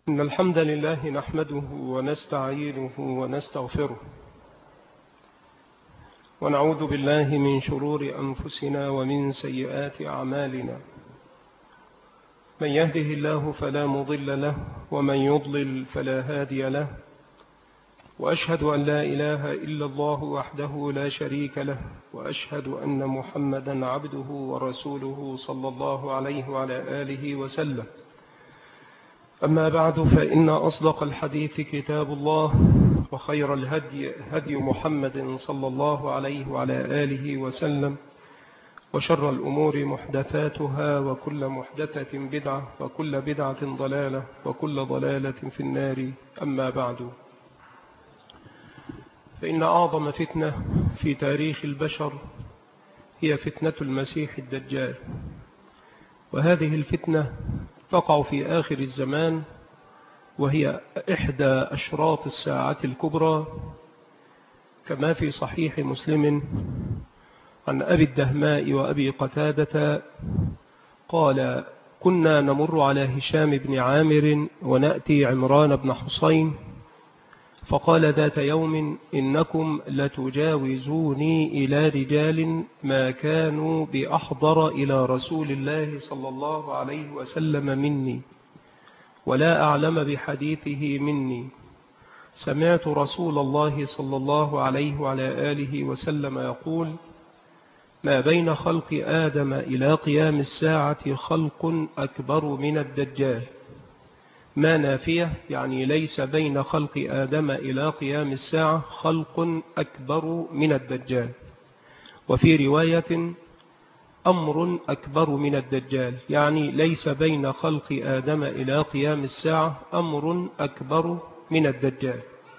إن الحمد لله نحمده ونستعينه ونستغفره ونعوذ بالله من شرور أنفسنا ومن سيئات أعمالنا. من يهده الله فلا مضل له ومن يضلل فلا هادي له، وأشهد أن لا إله إلا الله وحده لا شريك له، وأشهد أن محمدا عبده ورسوله صلى الله عليه وعلى آله وسلم. أما بعد، فإن أصدق الحديث كتاب الله، وخير الهدي هدي محمد صلى الله عليه وعلى آله وسلم، وشر الأمور محدثاتها، وكل محدثة بدعة، وكل بدعة ضلالة، وكل ضلالة في النار. أما بعد، فإن أعظم فتنة في تاريخ البشر هي فتنة المسيح الدجال، وهذه الفتنة تقع في آخر الزمان، وهي إحدى أشراط الساعة الكبرى، كما في صحيح مسلم عن أبي الدهماء وأبي قتادة قال: كنا نمر على هشام بن عامر ونأتي عمران بن حسين، فقال ذات يوم: إنكم لتجاوزوني إلى رجال ما كانوا بأحضر إلى رسول الله صلى الله عليه وسلم مني، ولا أعلم بحديثه مني. سمعت رسول الله صلى الله عليه وعلى آله وسلم يقول: ما بين خلق آدم إلى قيام الساعة خلق أكبر من الدجال. ما نافية، يعني ليس بين خلق آدم إلى قيام الساعة خلق أكبر من الدجال. وفي رواية: أمر أكبر من الدجال، يعني ليس بين خلق آدم إلى قيام الساعة أمر أكبر من الدجال.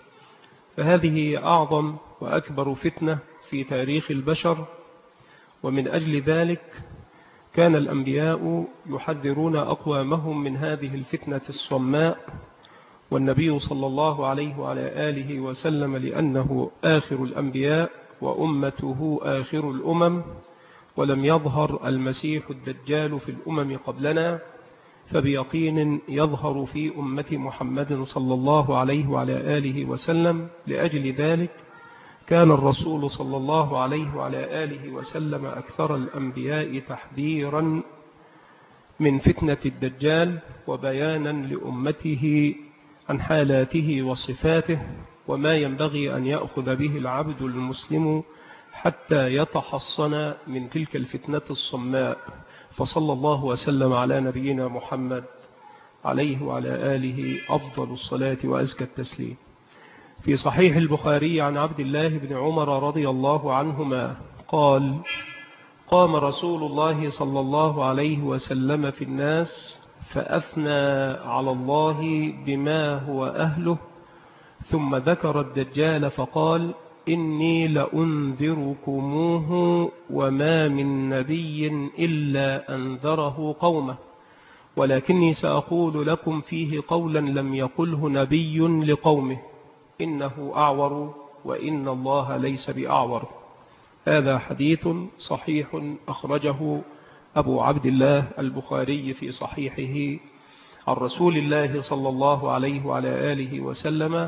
فهذه أعظم وأكبر فتنة في تاريخ البشر، ومن أجل ذلك كان الأنبياء يحذرون أقوامهم من هذه الفتنة الصماء، والنبي صلى الله عليه وعلى آله وسلم لأنه آخر الأنبياء وأمته آخر الأمم، ولم يظهر المسيح الدجال في الأمم قبلنا، فبيقين يظهر في أمة محمد صلى الله عليه وعلى آله وسلم. لأجل ذلك كان الرسول صلى الله عليه وعلى آله وسلم أكثر الأنبياء تحذيرا من فتنة الدجال، وبيانا لأمته عن حالاته وصفاته، وما ينبغي أن يأخذ به العبد المسلم حتى يتحصن من تلك الفتنة الصماء. فصلى الله وسلم على نبينا محمد عليه وعلى آله أفضل الصلاة وأزكى التسليم. في صحيح البخاري عن عبد الله بن عمر رضي الله عنهما قال: قام رسول الله صلى الله عليه وسلم في الناس فأثنى على الله بما هو أهله، ثم ذكر الدجال فقال: إني لأنذركموه وما من نبي إلا أنذره قومه، ولكني سأقول لكم فيه قولا لم يقله نبي لقومه: إنه أعور وإن الله ليس بأعور. هذا حديث صحيح أخرجه أبو عبد الله البخاري في صحيحه عن رسول الله صلى الله عليه وعلى آله وسلم،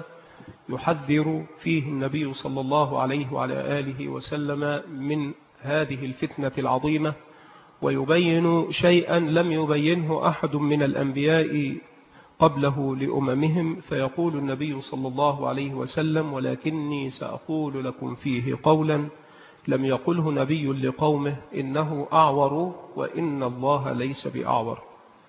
يحذر فيه النبي صلى الله عليه وعلى آله وسلم من هذه الفتنة العظيمة، ويبين شيئا لم يبينه أحد من الأنبياء قبله لأممهم، فيقول النبي صلى الله عليه وسلم: ولكني سأقول لكم فيه قولا لم يقله نبي لقومه: إنه أعور وإن الله ليس بأعور.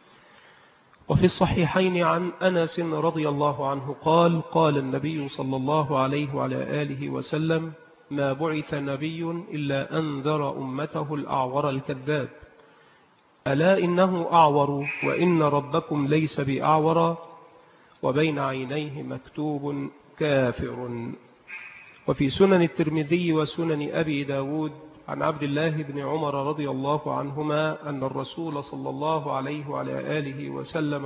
وفي الصحيحين عن أنس رضي الله عنه قال: قال النبي صلى الله عليه وعلى آله وسلم: ما بعث نبي إلا أنذر أمته الأعور الكذاب، ألا إنه أعور وإن ربكم ليس بأعور وبين عينيه مكتوب كافر. وفي سنن الترمذي وسنن أبي داود عن عبد الله بن عمر رضي الله عنهما أن الرسول صلى الله عليه وعلى آله وسلم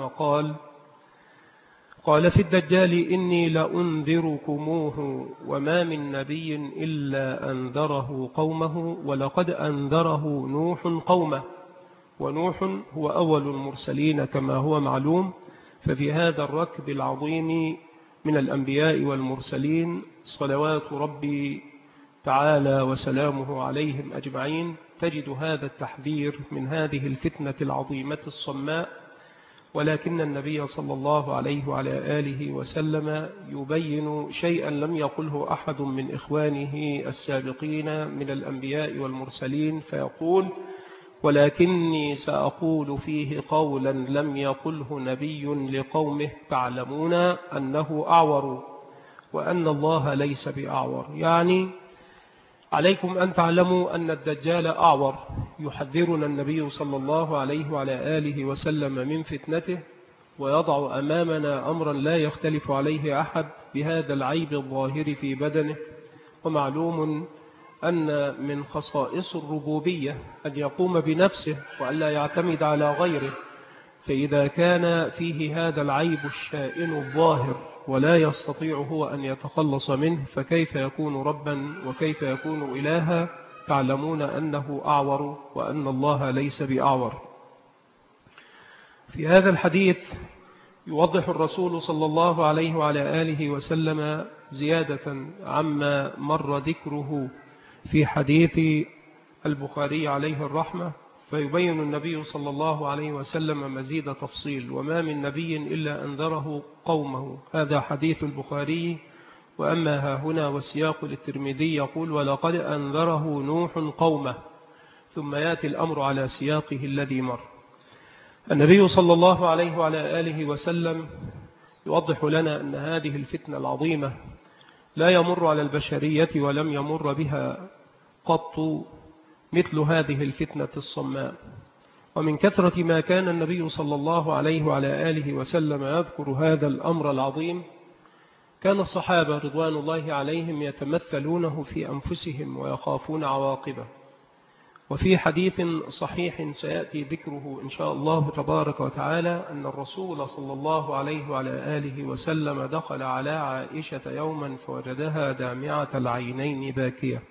قال في الدجال: إني لأنذركموه وما من نبي إلا أنذره قومه، ولقد أنذره نوح قومه. ونوح هو أول المرسلين كما هو معلوم، ففي هذا الركب العظيم من الأنبياء والمرسلين صلوات ربي تعالى وسلامه عليهم أجمعين تجد هذا التحذير من هذه الفتنة العظيمة الصماء، ولكن النبي صلى الله عليه وعلى آله وسلم يبين شيئا لم يقله أحد من إخوانه السابقين من الأنبياء والمرسلين، فيقول: ولكني سأقول فيه قولا لم يقله نبي لقومه تعلمون أنه أعور وأن الله ليس بأعور. يعني عليكم أن تعلموا أن الدجال أعور، يحذرنا النبي صلى الله عليه وعلى آله وسلم من فتنته، ويضع أمامنا أمرا لا يختلف عليه أحد بهذا العيب الظاهر في بدنه. ومعلوم أن من خصائص الربوبية أن يقوم بنفسه وأن لا يعتمد على غيره، فإذا كان فيه هذا العيب الشائن الظاهر ولا يستطيع هو أن يتخلص منه، فكيف يكون ربا وكيف يكون إلها؟ تعلمون أنه أعور وأن الله ليس بأعور. في هذا الحديث يوضح الرسول صلى الله عليه وعلى آله وسلم زيادة عما مر ذكره في حديث البخاري عليه الرحمة، فيبين النبي صلى الله عليه وسلم مزيد تفصيل: وما من نبي إلا أنذره قومه. هذا حديث البخاري. وأما ها هنا والسياق للترمذي يقول: ولقد أنذره نوح قومه، ثم يأتي الأمر على سياقه الذي مر. النبي صلى الله عليه وعلى آله وسلم يوضح لنا أن هذه الفتنة العظيمة لا يمر على البشرية ولم يمر بها قط مثل هذه الفتنة الصماء. ومن كثرة ما كان النبي صلى الله عليه وعلى آله وسلم يذكر هذا الأمر العظيم، كان الصحابة رضوان الله عليهم يتمثلونه في أنفسهم ويخافون عواقبه. وفي حديث صحيح سيأتي ذكره إن شاء الله تبارك وتعالى أن الرسول صلى الله عليه وعلى آله وسلم دخل على عائشة يوما فوجدها دامعة العينين باكية،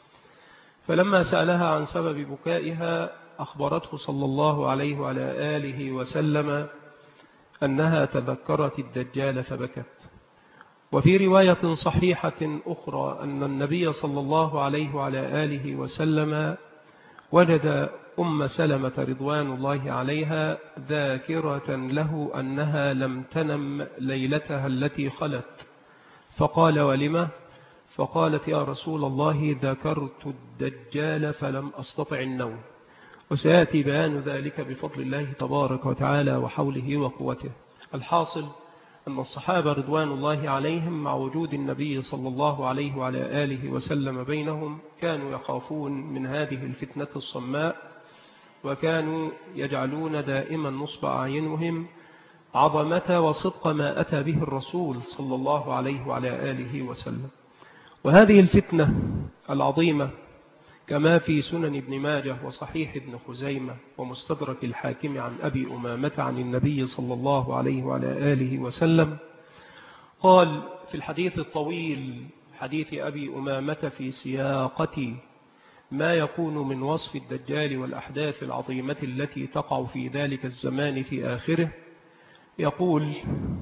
فلما سألها عن سبب بكائها أخبرته صلى الله عليه وعلى آله وسلم أنها تذكرت الدجال فبكت. وفي رواية صحيحة أخرى أن النبي صلى الله عليه وعلى آله وسلم وجد أم سلمة رضوان الله عليها ذاكرة له أنها لم تنم ليلتها التي خلت، فقال: ولم؟ فقالت: يا رسول الله ذكرت الدجال فلم أستطع النوم. وسيأتي بيان ذلك بفضل الله تبارك وتعالى وحوله وقوته. الحاصل أن الصحابة رضوان الله عليهم مع وجود النبي صلى الله عليه وعلى آله وسلم بينهم كانوا يخافون من هذه الفتنة الصماء، وكانوا يجعلون دائما نصب أعينهم عظمة وصدق ما أتى به الرسول صلى الله عليه وعلى آله وسلم. وهذه الفتنة العظيمة كما في سنن ابن ماجه وصحيح ابن خزيمة ومستدرك الحاكم عن أبي أمامة عن النبي صلى الله عليه وعلى آله وسلم قال في الحديث الطويل حديث أبي أمامة في سياقة ما يكون من وصف الدجال والأحداث العظيمة التي تقع في ذلك الزمان في آخره، يقول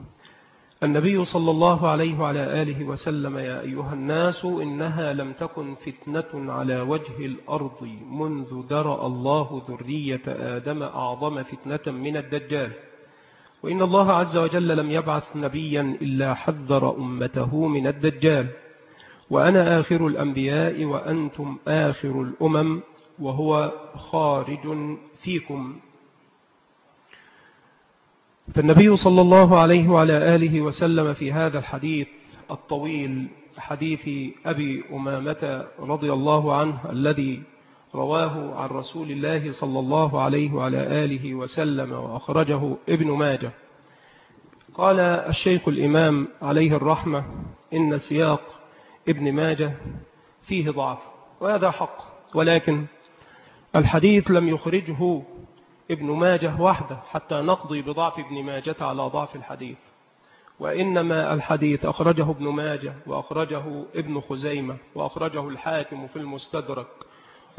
النبي صلى الله عليه وعلى آله وسلم: يا أيها الناس إنها لم تكن فتنة على وجه الأرض منذ درأ الله ذرية آدم أعظم فتنة من الدجال، وإن الله عز وجل لم يبعث نبيا إلا حذر أمته من الدجال، وأنا آخر الأنبياء وأنتم آخر الأمم وهو خارج فيكم. فالنبي صلى الله عليه وعلى آله وسلم في هذا الحديث الطويل حديث أبي أمامة رضي الله عنه الذي رواه عن رسول الله صلى الله عليه وعلى آله وسلم وأخرجه ابن ماجه، قال الشيخ الإمام عليه الرحمة: إن سياق ابن ماجه فيه ضعف، وهذا حق، ولكن الحديث لم يخرجه ابن ماجه وحده حتى نقضي بضعف ابن ماجة على ضعف الحديث، وإنما الحديث أخرجه ابن ماجه وأخرجه ابن خزيمة وأخرجه الحاكم في المستدرك،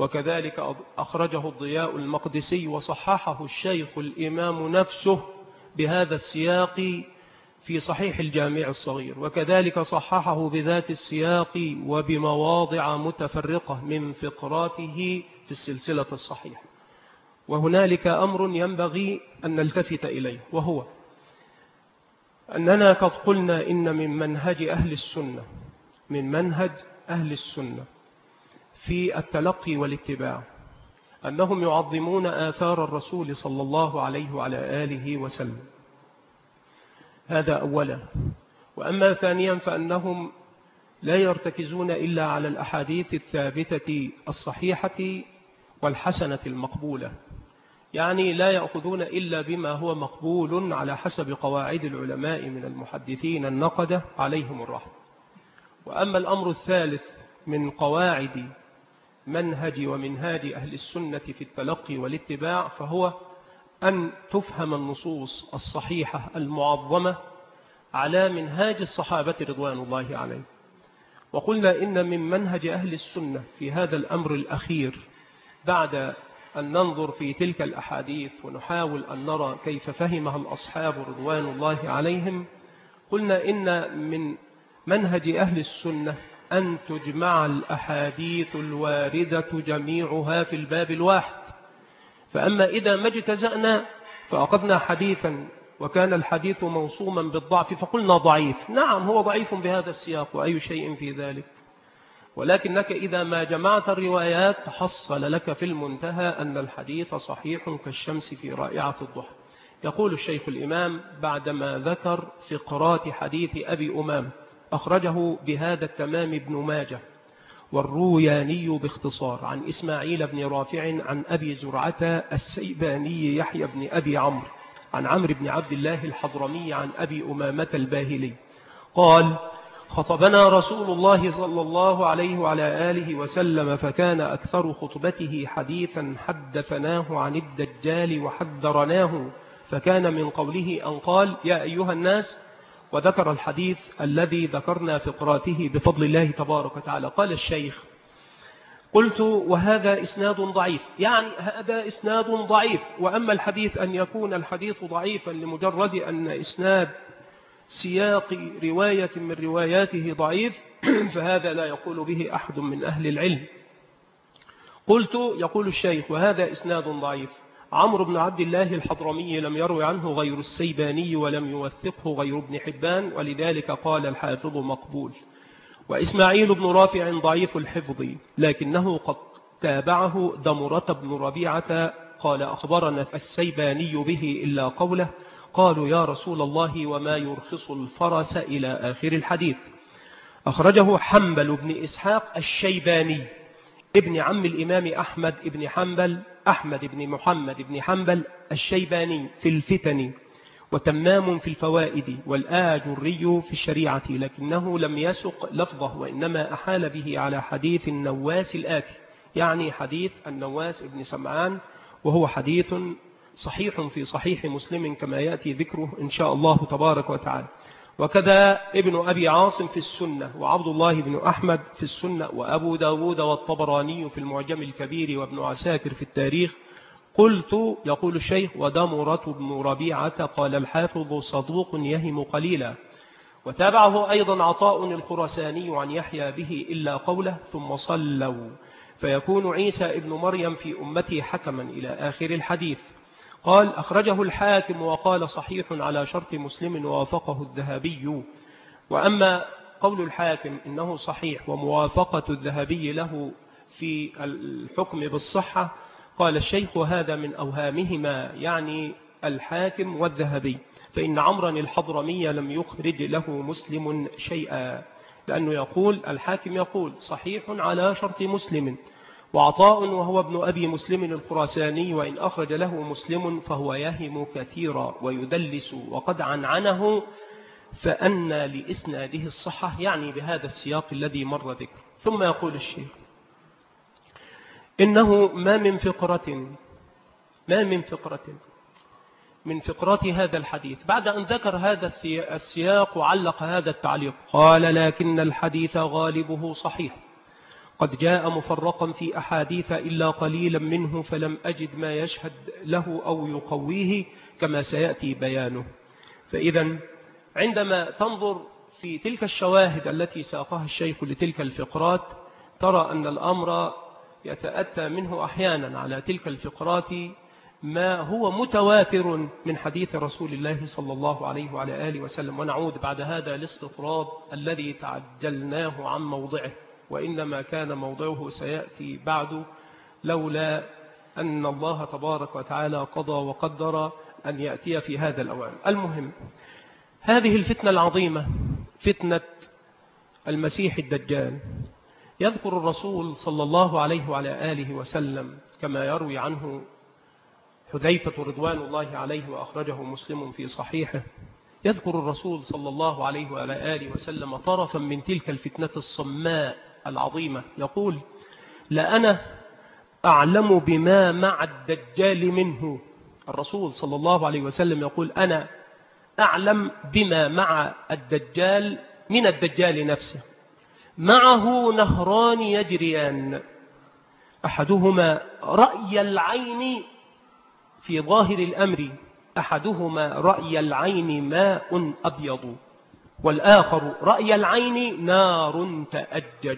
وكذلك أخرجه الضياء المقدسي وصححه الشيخ الإمام نفسه بهذا السياق في صحيح الجامع الصغير، وكذلك صححه بذات السياق وبمواضع متفرقة من فقراته في السلسلة الصحيحة. وهنالك أمر ينبغي أن نلتفت إليه، وهو أننا قد قلنا إن من منهج أهل السنة في التلقي والاتباع أنهم يعظمون آثار الرسول صلى الله عليه وعلى آله وسلم، هذا أولا. وأما ثانيا فأنهم لا يرتكزون إلا على الأحاديث الثابتة الصحيحة والحسنة المقبولة، يعني لا يأخذون إلا بما هو مقبول على حسب قواعد العلماء من المحدثين النقدة عليهم الرحمة. وأما الأمر الثالث من قواعد ومنهاج أهل السنة في التلقي والاتباع فهو أن تفهم النصوص الصحيحة المعظمة على منهاج الصحابة رضوان الله عليهم. وقلنا إن من منهج أهل السنة في هذا الأمر الأخير بعد أن ننظر في تلك الأحاديث ونحاول أن نرى كيف فهمها الأصحاب رضوان الله عليهم، قلنا إن من منهج أهل السنة أن تجمع الأحاديث الواردة جميعها في الباب الواحد. فأما إذا ما اجتزأنا فأخذنا حديثا وكان الحديث موصوما بالضعف فقلنا ضعيف، نعم هو ضعيف بهذا السياق وأي شيء في ذلك، ولكنك إذا ما جمعت الروايات تحصل لك في المنتهى أن الحديث صحيح كالشمس في رائعة الضحى. يقول الشيخ الإمام بعدما ذكر فقرات حديث أبي أمام: أخرجه بهذا التمام ابن ماجه والروياني باختصار عن إسماعيل بن رافع عن أبي زرعة السيباني يحيى بن أبي عمرو عن عمرو بن عبد الله الحضرمي عن أبي أمامة الباهلي قال: خطبنا رسول الله صلى الله عليه وعلى آله وسلم فكان أكثر خطبته حديثا حدثناه عن الدجال وحذرناه، فكان من قوله أن قال: يا أيها الناس، وذكر الحديث الذي ذكرنا فقراته بفضل الله تبارك وتعالى. قال الشيخ: قلت: وهذا إسناد ضعيف، يعني هذا إسناد ضعيف. وأما الحديث أن يكون الحديث ضعيفا لمجرد أن إسناد سياق رواية من رواياته ضعيف فهذا لا يقول به أحد من أهل العلم. قلت: يقول الشيخ: وهذا إسناد ضعيف. عمرو بن عبد الله الحضرمي لم يروي عنه غير السيباني ولم يوثقه غير ابن حبان، ولذلك قال الحافظ مقبول. وإسماعيل بن رافع ضعيف الحفظ لكنه قد تابعه دمرة بن ربيعة قال: أخبرنا السيباني به إلا قوله: قالوا يا رسول الله وما يرخص الفرس إلى آخر الحديث. أخرجه حنبل بن إسحاق الشيباني ابن عم الإمام أحمد بن حنبل، أحمد بن محمد بن حنبل الشيباني في الفتن، وتمام في الفوائد، والآجري في الشريعة، لكنه لم يسق لفظه وإنما أحال به على حديث النواس الآتي، يعني حديث النواس بن سمعان، وهو حديث صحيح في صحيح مسلم كما يأتي ذكره إن شاء الله تبارك وتعالى. وكذا ابن أبي عاصم في السنة، وعبد الله بن أحمد في السنة، وأبو داود والطبراني في المعجم الكبير، وابن عساكر في التاريخ. قلت: يقول الشيخ: ودمرة بن ربيعة قال الحافظ صدوق يهم قليلا. وتابعه أيضا عطاء الخرساني عن يحيى به إلا قوله: ثم صلوا فيكون عيسى ابن مريم في أمتي حكما إلى آخر الحديث. قال: أخرجه الحاكم وقال صحيح على شرط مسلم ووافقه الذهبي. وأما قول الحاكم إنه صحيح وموافقة الذهبي له في الحكم بالصحة، قال الشيخ: هذا من أوهامهما، يعني الحاكم والذهبي، فإن عمرا الحضرمي لم يخرج له مسلم شيئا، لأنه يقول الحاكم يقول صحيح على شرط مسلم، وعطاء وهو ابن أبي مسلم الخراساني وإن أخرج له مسلم فهو يهم كثيرا ويدلس وقد عنعنه، فأن لإسناده الصحة، يعني بهذا السياق الذي مر ذكر. ثم يقول الشيخ: إنه ما من فقرة من فقرات هذا الحديث بعد أن ذكر هذا السياق وعلق هذا التعليق، قال: لكن الحديث غالبه صحيح. قد جاء مفرقا في أحاديث إلا قليلا منه فلم أجد ما يشهد له أو يقويه كما سيأتي بيانه. فإذا عندما تنظر في تلك الشواهد التي ساقها الشيخ لتلك الفقرات ترى أن الأمر يتأتى منه أحيانا على تلك الفقرات ما هو متواتر من حديث رسول الله صلى الله عليه وعلى آله وسلم. ونعود بعد هذا الاستطراد الذي تعجلناه عن موضعه، وإنما كان موضعه سيأتي بعد لولا أن الله تبارك وتعالى قضى وقدر أن يأتي في هذا الأوان. المهم، هذه الفتنة العظيمة فتنة المسيح الدجال، يذكر الرسول صلى الله عليه وعلى آله وسلم كما يروي عنه حذيفة رضوان الله عليه وأخرجه مسلم في صحيحه، يذكر الرسول صلى الله عليه وعلى آله وسلم طرفا من تلك الفتنة الصماء العظيمة، يقول: لأنا أعلم بما مع الدجال منه. الرسول صلى الله عليه وسلم يقول: أنا أعلم بما مع الدجال من الدجال نفسه. معه نهران يجريان، أحدهما رأي العين في ظاهر الأمر، أحدهما رأي العين ماء أبيض، والآخر رأي العين نار تأجج.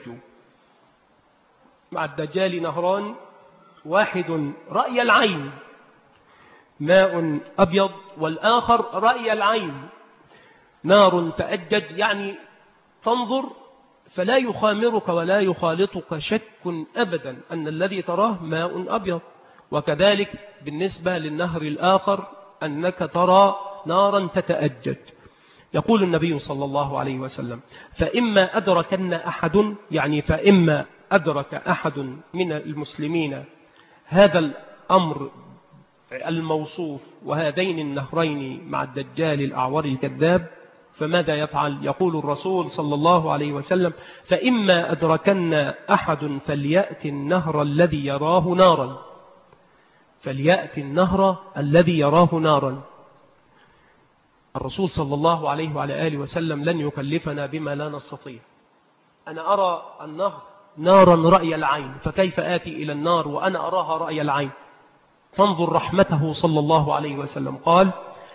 مع الدجال نهران، واحد رأي العين ماء أبيض، والآخر رأي العين نار تأجج، يعني تنظر فلا يخامرك ولا يخالطك شك أبدا أن الذي تراه ماء أبيض. وكذلك بالنسبة للنهر الآخر أنك ترى نارا تتأجج. يقول النبي صلى الله عليه وسلم: فإما أدركن أحد، يعني فإما أدرك أحد من المسلمين هذا الأمر الموصوف وهذين النهرين مع الدجال الأعور الكذاب، فماذا يفعل؟ يقول الرسول صلى الله عليه وسلم: فإما أدركن أحد فليأتي النهر الذي يراه نارا، فليأتي النهر الذي يراه نارا. الرسول صلى الله عليه وعلى آله وسلم لن يكلفنا بما لا نستطيع. أنا أرى النهر نارا رأي العين، فكيف آتي إلى النار وأنا أراها رأي العين؟ فانظر رحمته صلى الله عليه وسلم، قال: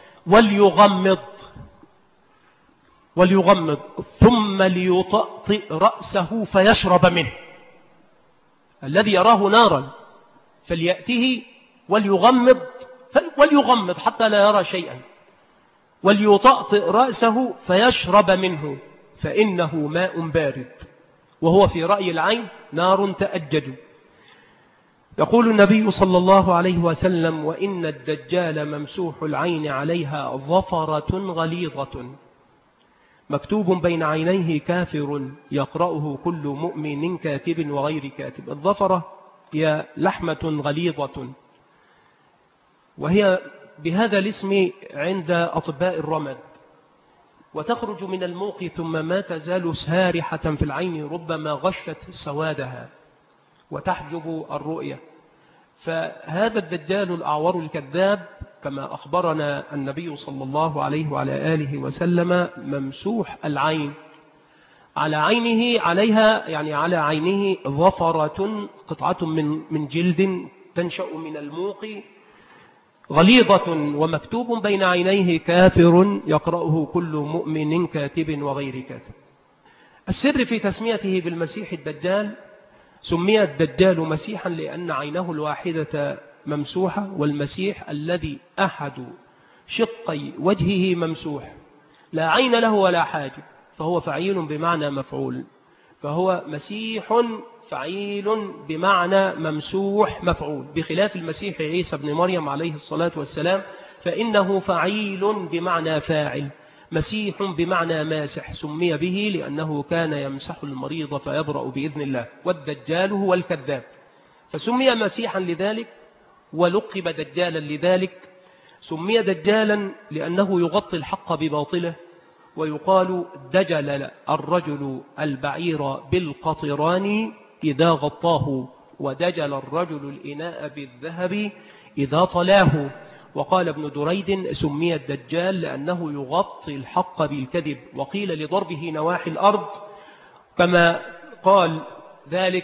وليغمض ثم ليطأطئ رأسه فيشرب منه. الذي يراه نارا فليأته وليغمض حتى لا يرى شيئا، وليطأطئ رأسه فيشرب منه، فإنه ماء بارد، وهو في رأي العين نار تأجج. يقول النبي صلى الله عليه وسلم: وإن الدجال ممسوح العين عليها ظفرة غليظة مكتوب بين عينيه كافر يقرأه كل مؤمن كاتب وغير كاتب. الظفرة هي لحمة غليظة، وهي بهذا الاسم عند أطباء الرمد، وتخرج من الموق ثم ما تزال سارحة في العين، ربما غشت سوادها وتحجب الرؤية. فهذا الدجال الأعور الكذاب كما أخبرنا النبي صلى الله عليه وعلى آله وسلم ممسوح العين، على عينه عليها، يعني على عينه ظفرة، قطعة من جلد تنشأ من الموق غليظة، ومكتوب بين عينيه كافر يقرأه كل مؤمن كاتب وغير كاتب. السر في تسميته بالمسيح الدجال، سمي الدجال مسيحا لأن عينه الواحدة ممسوحة، والمسيح الذي أحد شقي وجهه ممسوح، لا عين له ولا حاجب، فهو فعيل بمعنى مفعول، فهو مسيح فعيل بمعنى ممسوح مفعول، بخلاف المسيح عيسى بن مريم عليه الصلاة والسلام فإنه فعيل بمعنى فاعل، مسيح بمعنى ماسح، سمي به لأنه كان يمسح المريض فيبرأ بإذن الله. والدجال هو الكذاب، فسمي مسيحا لذلك، ولقب دجالا لذلك. سمي دجالا لأنه يغطي الحق بباطله، ويقال دجل الرجل البعير بالقطران إذا غطاه، ودجل الرجل الإناء بالذهب إذا طلاه. وقال ابن دريد: سمي الدجال لأنه يغطي الحق بالكذب، وقيل لضربه نواحي الأرض كما قال ذلك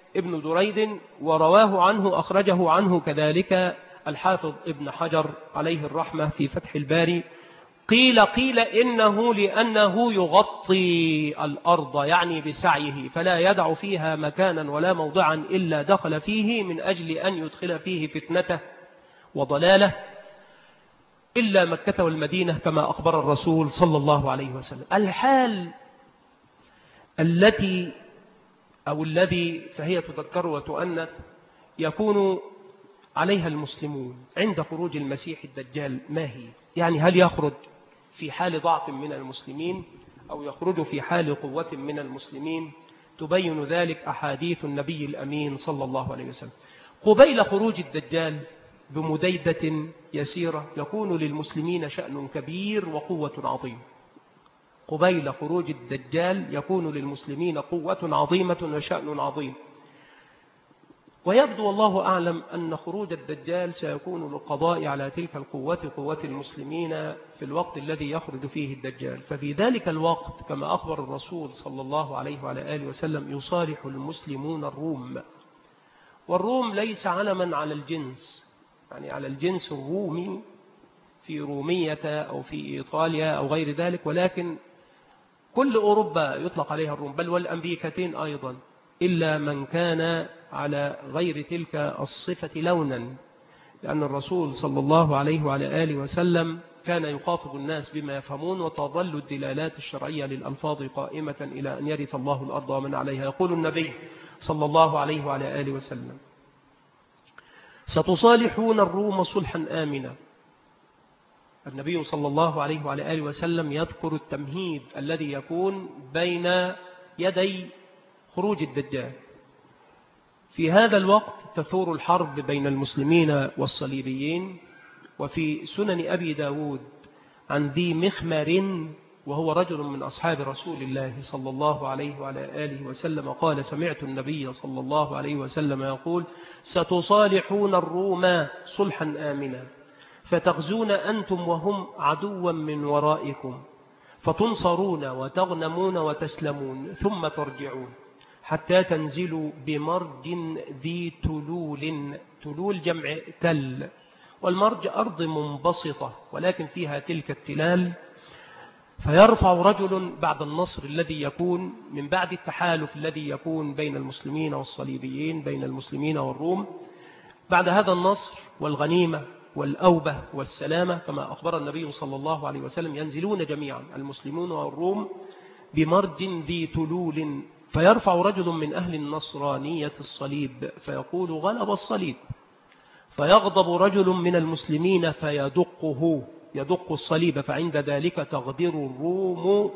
ابن دريد، ورواه عنه أخرجه عنه كذلك الحافظ ابن حجر عليه الرحمة في فتح الباري. قيل إنه لأنه يغطي الأرض يعني بسعيه، فلا يدع فيها مكانا ولا موضعا إلا دخل فيه من أجل أن يدخل فيه فتنته وضلاله، إلا مكة والمدينة كما أخبر الرسول صلى الله عليه وسلم. الحال التي أو الذي فهي تذكر وتؤنث يكون عليها المسلمون عند خروج المسيح الدجال ما هي؟ يعني هل يخرج في حال ضعف من المسلمين أو يخرج في حال قوة من المسلمين؟ تبين ذلك أحاديث النبي الأمين صلى الله عليه وسلم. قبيل خروج الدجال بمديدة يسيرة يكون للمسلمين شأن كبير وقوة عظيمة. قبيل خروج الدجال يكون للمسلمين قوة عظيمة وشأن عظيم. ويبدو والله أعلم أن خروج الدجال سيكون للقضاء على تلك القوة، قوة المسلمين في الوقت الذي يخرج فيه الدجال. ففي ذلك الوقت كما أخبر الرسول صلى الله عليه وعلى آله وسلم يصالح المسلمون الروم. والروم ليس علما على الجنس، يعني على الجنس الرومي في رومية أو في إيطاليا أو غير ذلك، ولكن كل أوروبا يطلق عليها الروم، بل والأمريكتين أيضا، إلا من كان على غير تلك الصفة لونا، لأن الرسول صلى الله عليه وعلى آله وسلم كان يخاطب الناس بما يفهمون، وتظل الدلالات الشرعية للألفاظ قائمة إلى أن يرث الله الأرض ومن عليها. يقول النبي صلى الله عليه وعلى آله وسلم: ستصالحون الروم صلحا آمنا. النبي صلى الله عليه وعلى آله وسلم يذكر التمهيد الذي يكون بين يدي خروج الدجال. في هذا الوقت تثور الحرب بين المسلمين والصليبيين. وفي سنن أبي داود عن ذي مخمر، وهو رجل من أصحاب رسول الله صلى الله عليه وعلى آله وسلم، قال: سمعت النبي صلى الله عليه وسلم يقول: ستصالحون الروم صلحا آمنا، فتغزون أنتم وهم عدوا من ورائكم، فتنصرون وتغنمون وتسلمون، ثم ترجعون حتى تنزلوا بمرج ذي تلول. تلول جمع تل، والمرج أرض منبسطة ولكن فيها تلك التلال. فيرفع رجل بعد النصر الذي يكون من بعد التحالف الذي يكون بين المسلمين والصليبيين، بين المسلمين والروم، بعد هذا النصر والغنيمة والأوبة والسلامة كما أخبر النبي صلى الله عليه وسلم، ينزلون جميعا المسلمون والروم بمرج ذي تلول. فيرفع رجل من أهل النصرانية الصليب فيقول: غلب الصليب. فيغضب رجل من المسلمين فيدقه، يدق الصليب، فعند ذلك تغدر الروم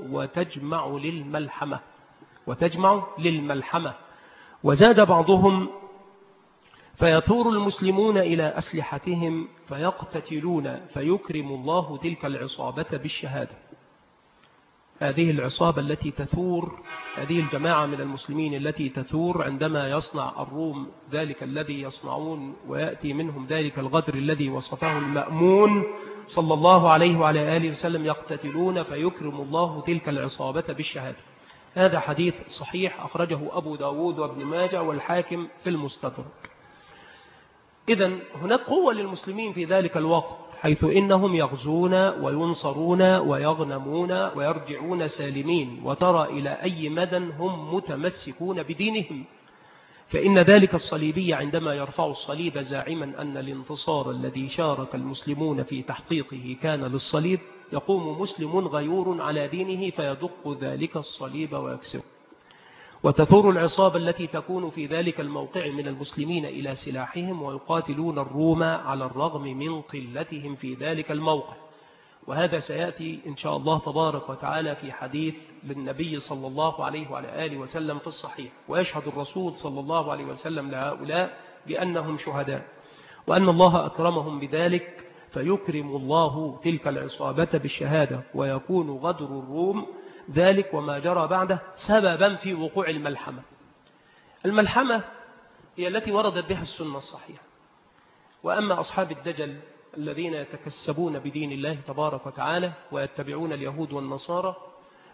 وتجمع للملحمة. وزاد بعضهم: فيثور المسلمون إلى أسلحتهم فيقتتلون، فيكرم الله تلك العصابة بالشهادة. هذه العصابة التي تثور، هذه الجماعة من المسلمين التي تثور عندما يصنع الروم ذلك الذي يصنعون، ويأتي منهم ذلك الغدر الذي وصفه المأمون صلى الله عليه وعلى آله وسلم، يقتتلون فيكرم الله تلك العصابة بالشهادة. هذا حديث صحيح أخرجه أبو داود وابن ماجه والحاكم في المستدرك. إذن هناك قوة للمسلمين في ذلك الوقت، حيث إنهم يغزون وينصرون ويغنمون ويرجعون سالمين، وترى إلى أي مدى هم متمسكون بدينهم. فإن ذلك الصليبي عندما يرفع الصليب زاعما أن الانتصار الذي شارك المسلمون في تحقيقه كان للصليب، يقوم مسلم غيور على دينه فيدق ذلك الصليب ويكسره. وتثور العصابة التي تكون في ذلك الموقع من المسلمين إلى سلاحهم، ويقاتلون الروم على الرغم من قلتهم في ذلك الموقع. وهذا سيأتي إن شاء الله تبارك وتعالى في حديث للنبي صلى الله عليه وعلى آله وسلم في الصحيح. ويشهد الرسول صلى الله عليه وسلم لهؤلاء بأنهم شهداء، وأن الله أكرمهم بذلك، فيكرم الله تلك العصابة بالشهادة، ويكون غدر الروم ذلك وما جرى بعده سببا في وقوع الملحمة. الملحمة هي التي وردت بها السنة الصحيحة. وأما أصحاب الدجل الذين يتكسبون بدين الله تبارك وتعالى ويتبعون اليهود والنصارى،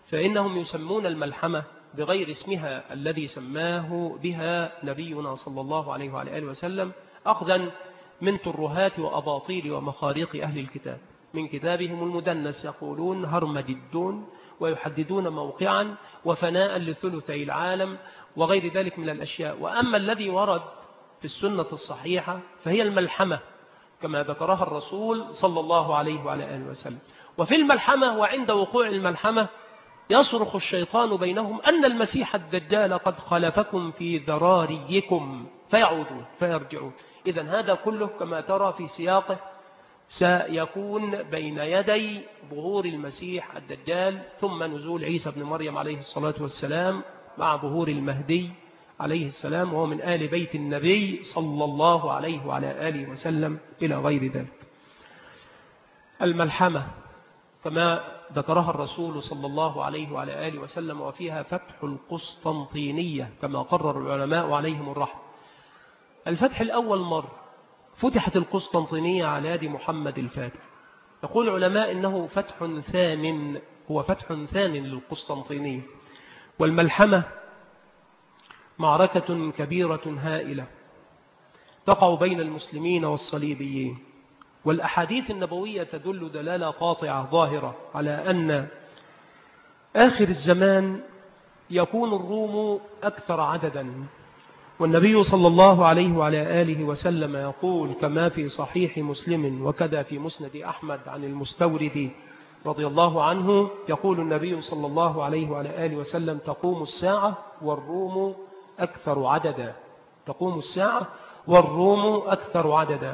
فإنهم يسمون الملحمة بغير اسمها الذي سماه بها نبينا صلى الله عليه وعلى آله وسلم، أخذا من ترهات وأباطيل ومخاريق أهل الكتاب. من كتابهم المدنس يقولون هرمجدون، ويحددون موقعا وفناء لثلثي العالم وغير ذلك من الأشياء. وأما الذي ورد في السنة الصحيحة فهي الملحمة كما ذكرها الرسول صلى الله عليه وعلى آله وسلم. وفي الملحمة وعند وقوع الملحمة يصرخ الشيطان بينهم أن المسيح الدجال قد خلفكم في ذراريكم فيعودون فيرجعون. إذن هذا كله كما ترى في سياقه سيكون بين يدي ظهور المسيح الدجال، ثم نزول عيسى بن مريم عليه الصلاة والسلام مع ظهور المهدي عليه السلام، وهو من آل بيت النبي صلى الله عليه وعلى آله وسلم إلى غير ذلك. الملحمة كما ذكرها الرسول صلى الله عليه وعلى آله وسلم، وفيها فتح القسطنطينية كما قرر العلماء عليهم الرحمة. الفتح الأول مرة فتحت القسطنطينية على يد محمد الفاتح. يقول العلماء إنه فتح ثامن، هو فتح ثامن للقسطنطينية. والملحمة معركة كبيرة هائلة تقع بين المسلمين والصليبيين، والأحاديث النبوية تدل دلالة قاطعة ظاهرة على أن آخر الزمان يكون الروم أكثر عددا. والنبي صلى الله عليه وعلى آله وسلم يقول كما في صحيح مسلم وكذا في مسند أحمد عن المستورد رضي الله عنه، يقول النبي صلى الله عليه وعلى آله وسلم: تقوم الساعة والروم أكثر عددا. تقوم الساعة والروم أكثر عددا.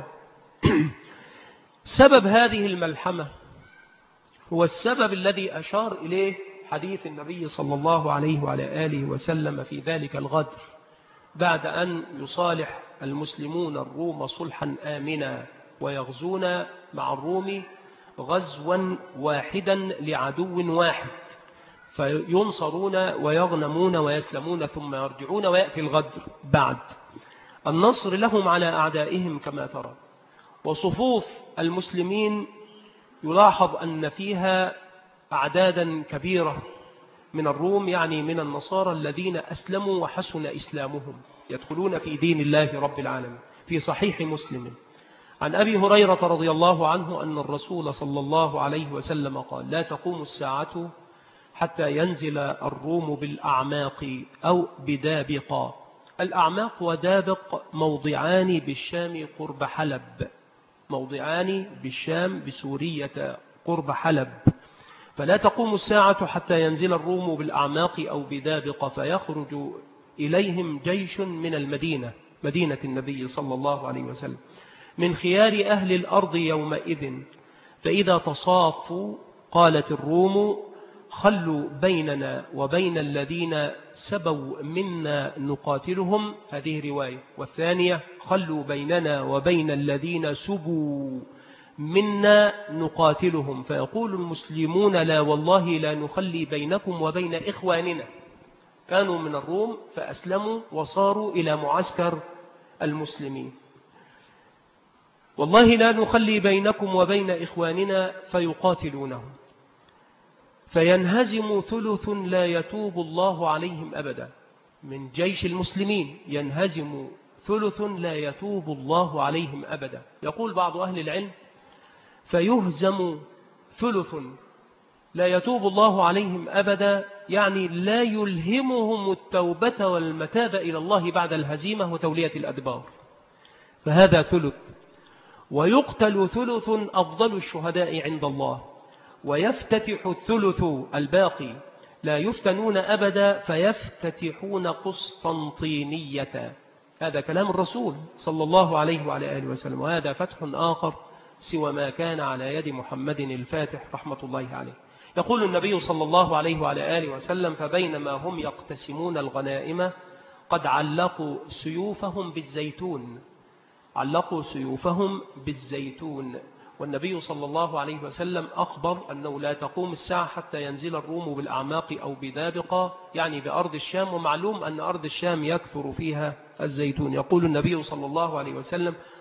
سبب هذه الملحمة هو السبب الذي أشار إليه حديث النبي صلى الله عليه وعلى آله وسلم في ذلك الغدر، بعد أن يصالح المسلمون الروم صلحا آمنا ويغزون مع الروم غزوا واحدا لعدو واحد، فينصرون ويغنمون ويسلمون ثم يرجعون، ويأتي الغدر بعد النصر لهم على أعدائهم كما ترى. وصفوف المسلمين يلاحظ أن فيها أعدادا كبيرة من الروم، يعني من النصارى الذين أسلموا وحسن إسلامهم، يدخلون في دين الله رب العالمين. في صحيح مسلم عن أبي هريرة رضي الله عنه أن الرسول صلى الله عليه وسلم قال: لا تقوم الساعة حتى ينزل الروم بالأعماق أو بدابق. الأعماق ودابق موضعان بالشام قرب حلب، موضعان بالشام بسورية قرب حلب. فلا تقوم الساعة حتى ينزل الروم بالأعماق أو بدابق، فيخرج إليهم جيش من المدينة، مدينة النبي صلى الله عليه وسلم، من خيار أهل الأرض يومئذ، فإذا تصافوا قالت الروم: خلوا بيننا وبين الذين سبوا منا نقاتلهم. هذه رواية. والثانية: خلوا بيننا وبين الذين سبوا منا نقاتلهم. فيقول المسلمون: لا والله لا نخلي بينكم وبين إخواننا. كانوا من الروم فأسلموا وصاروا إلى معسكر المسلمين. والله لا نخلي بينكم وبين إخواننا، فيقاتلونهم فينهزم ثلث لا يتوب الله عليهم أبدا. من جيش المسلمين ينهزم ثلث لا يتوب الله عليهم أبدا. يقول بعض أهل العلم: فيهزم ثلث لا يتوب الله عليهم أبدا، يعني لا يلهمهم التوبة والمتاب إلى الله بعد الهزيمة وتولية الأدبار، فهذا ثلث. ويقتل ثلث أفضل الشهداء عند الله، ويفتتح الثلث الباقي، لا يفتنون أبدا، فيفتتحون قسطنطينية. هذا كلام الرسول صلى الله عليه وعلى آله وسلم، وهذا فتح آخر سوى ما كان على يد محمد الفاتح رحمة الله عليه. يقول النبي صلى الله عليه وعلى آله وسلم: فبينما هم يقتسمون الغنائم قد علقوا سيوفهم بالزيتون، علقوا سيوفهم بالزيتون. والنبي صلى الله عليه وسلم أخبر أنه لا تقوم الساعة حتى ينزل الروم بالأعماق أو بدابق، يعني بأرض الشام، ومعلوم أن أرض الشام يكثر فيها الزيتون. يقول النبي صلى الله عليه وسلم: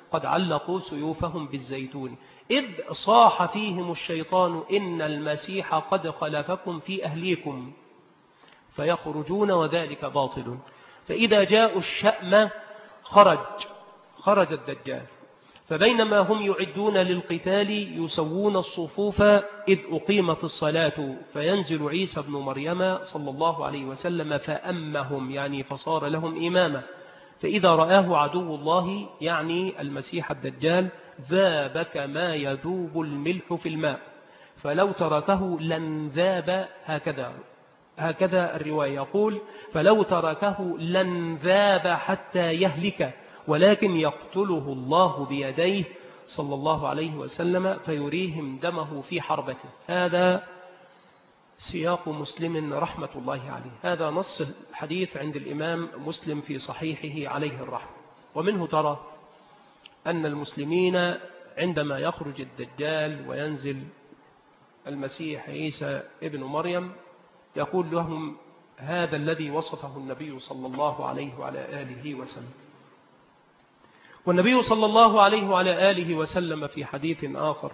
قد علقوا سيوفهم بالزيتون إذ صاح فيهم الشيطان إن المسيح قد خلفكم في أهليكم فيخرجون وذلك باطل. فإذا جاءوا الشأم خرج الدجال، فبينما هم يعدون للقتال يسوون الصفوف إذ أقيمت الصلاة فينزل عيسى بن مريم صلى الله عليه وسلم فأمهم، يعني فصار لهم إماما. فإذا رآه عدو الله يعني المسيح الدجال ذاب كما يذوب الملح في الماء، فلو تركه لانذاب. هكذا الرواية يقول فلو تركه لانذاب حتى يهلك، ولكن يقتله الله بيديه صلى الله عليه وسلم فيريهم دمه في حربته. هذا سياق مسلم رحمة الله عليه. هذا نص الحديث عند الإمام مسلم في صحيحه عليه الرحمة. ومنه ترى أن المسلمين عندما يخرج الدجال وينزل المسيح عيسى ابن مريم يقول لهم هذا الذي وصفه النبي صلى الله عليه وعلى آله وسلم. والنبي صلى الله عليه وعلى آله وسلم في حديث آخر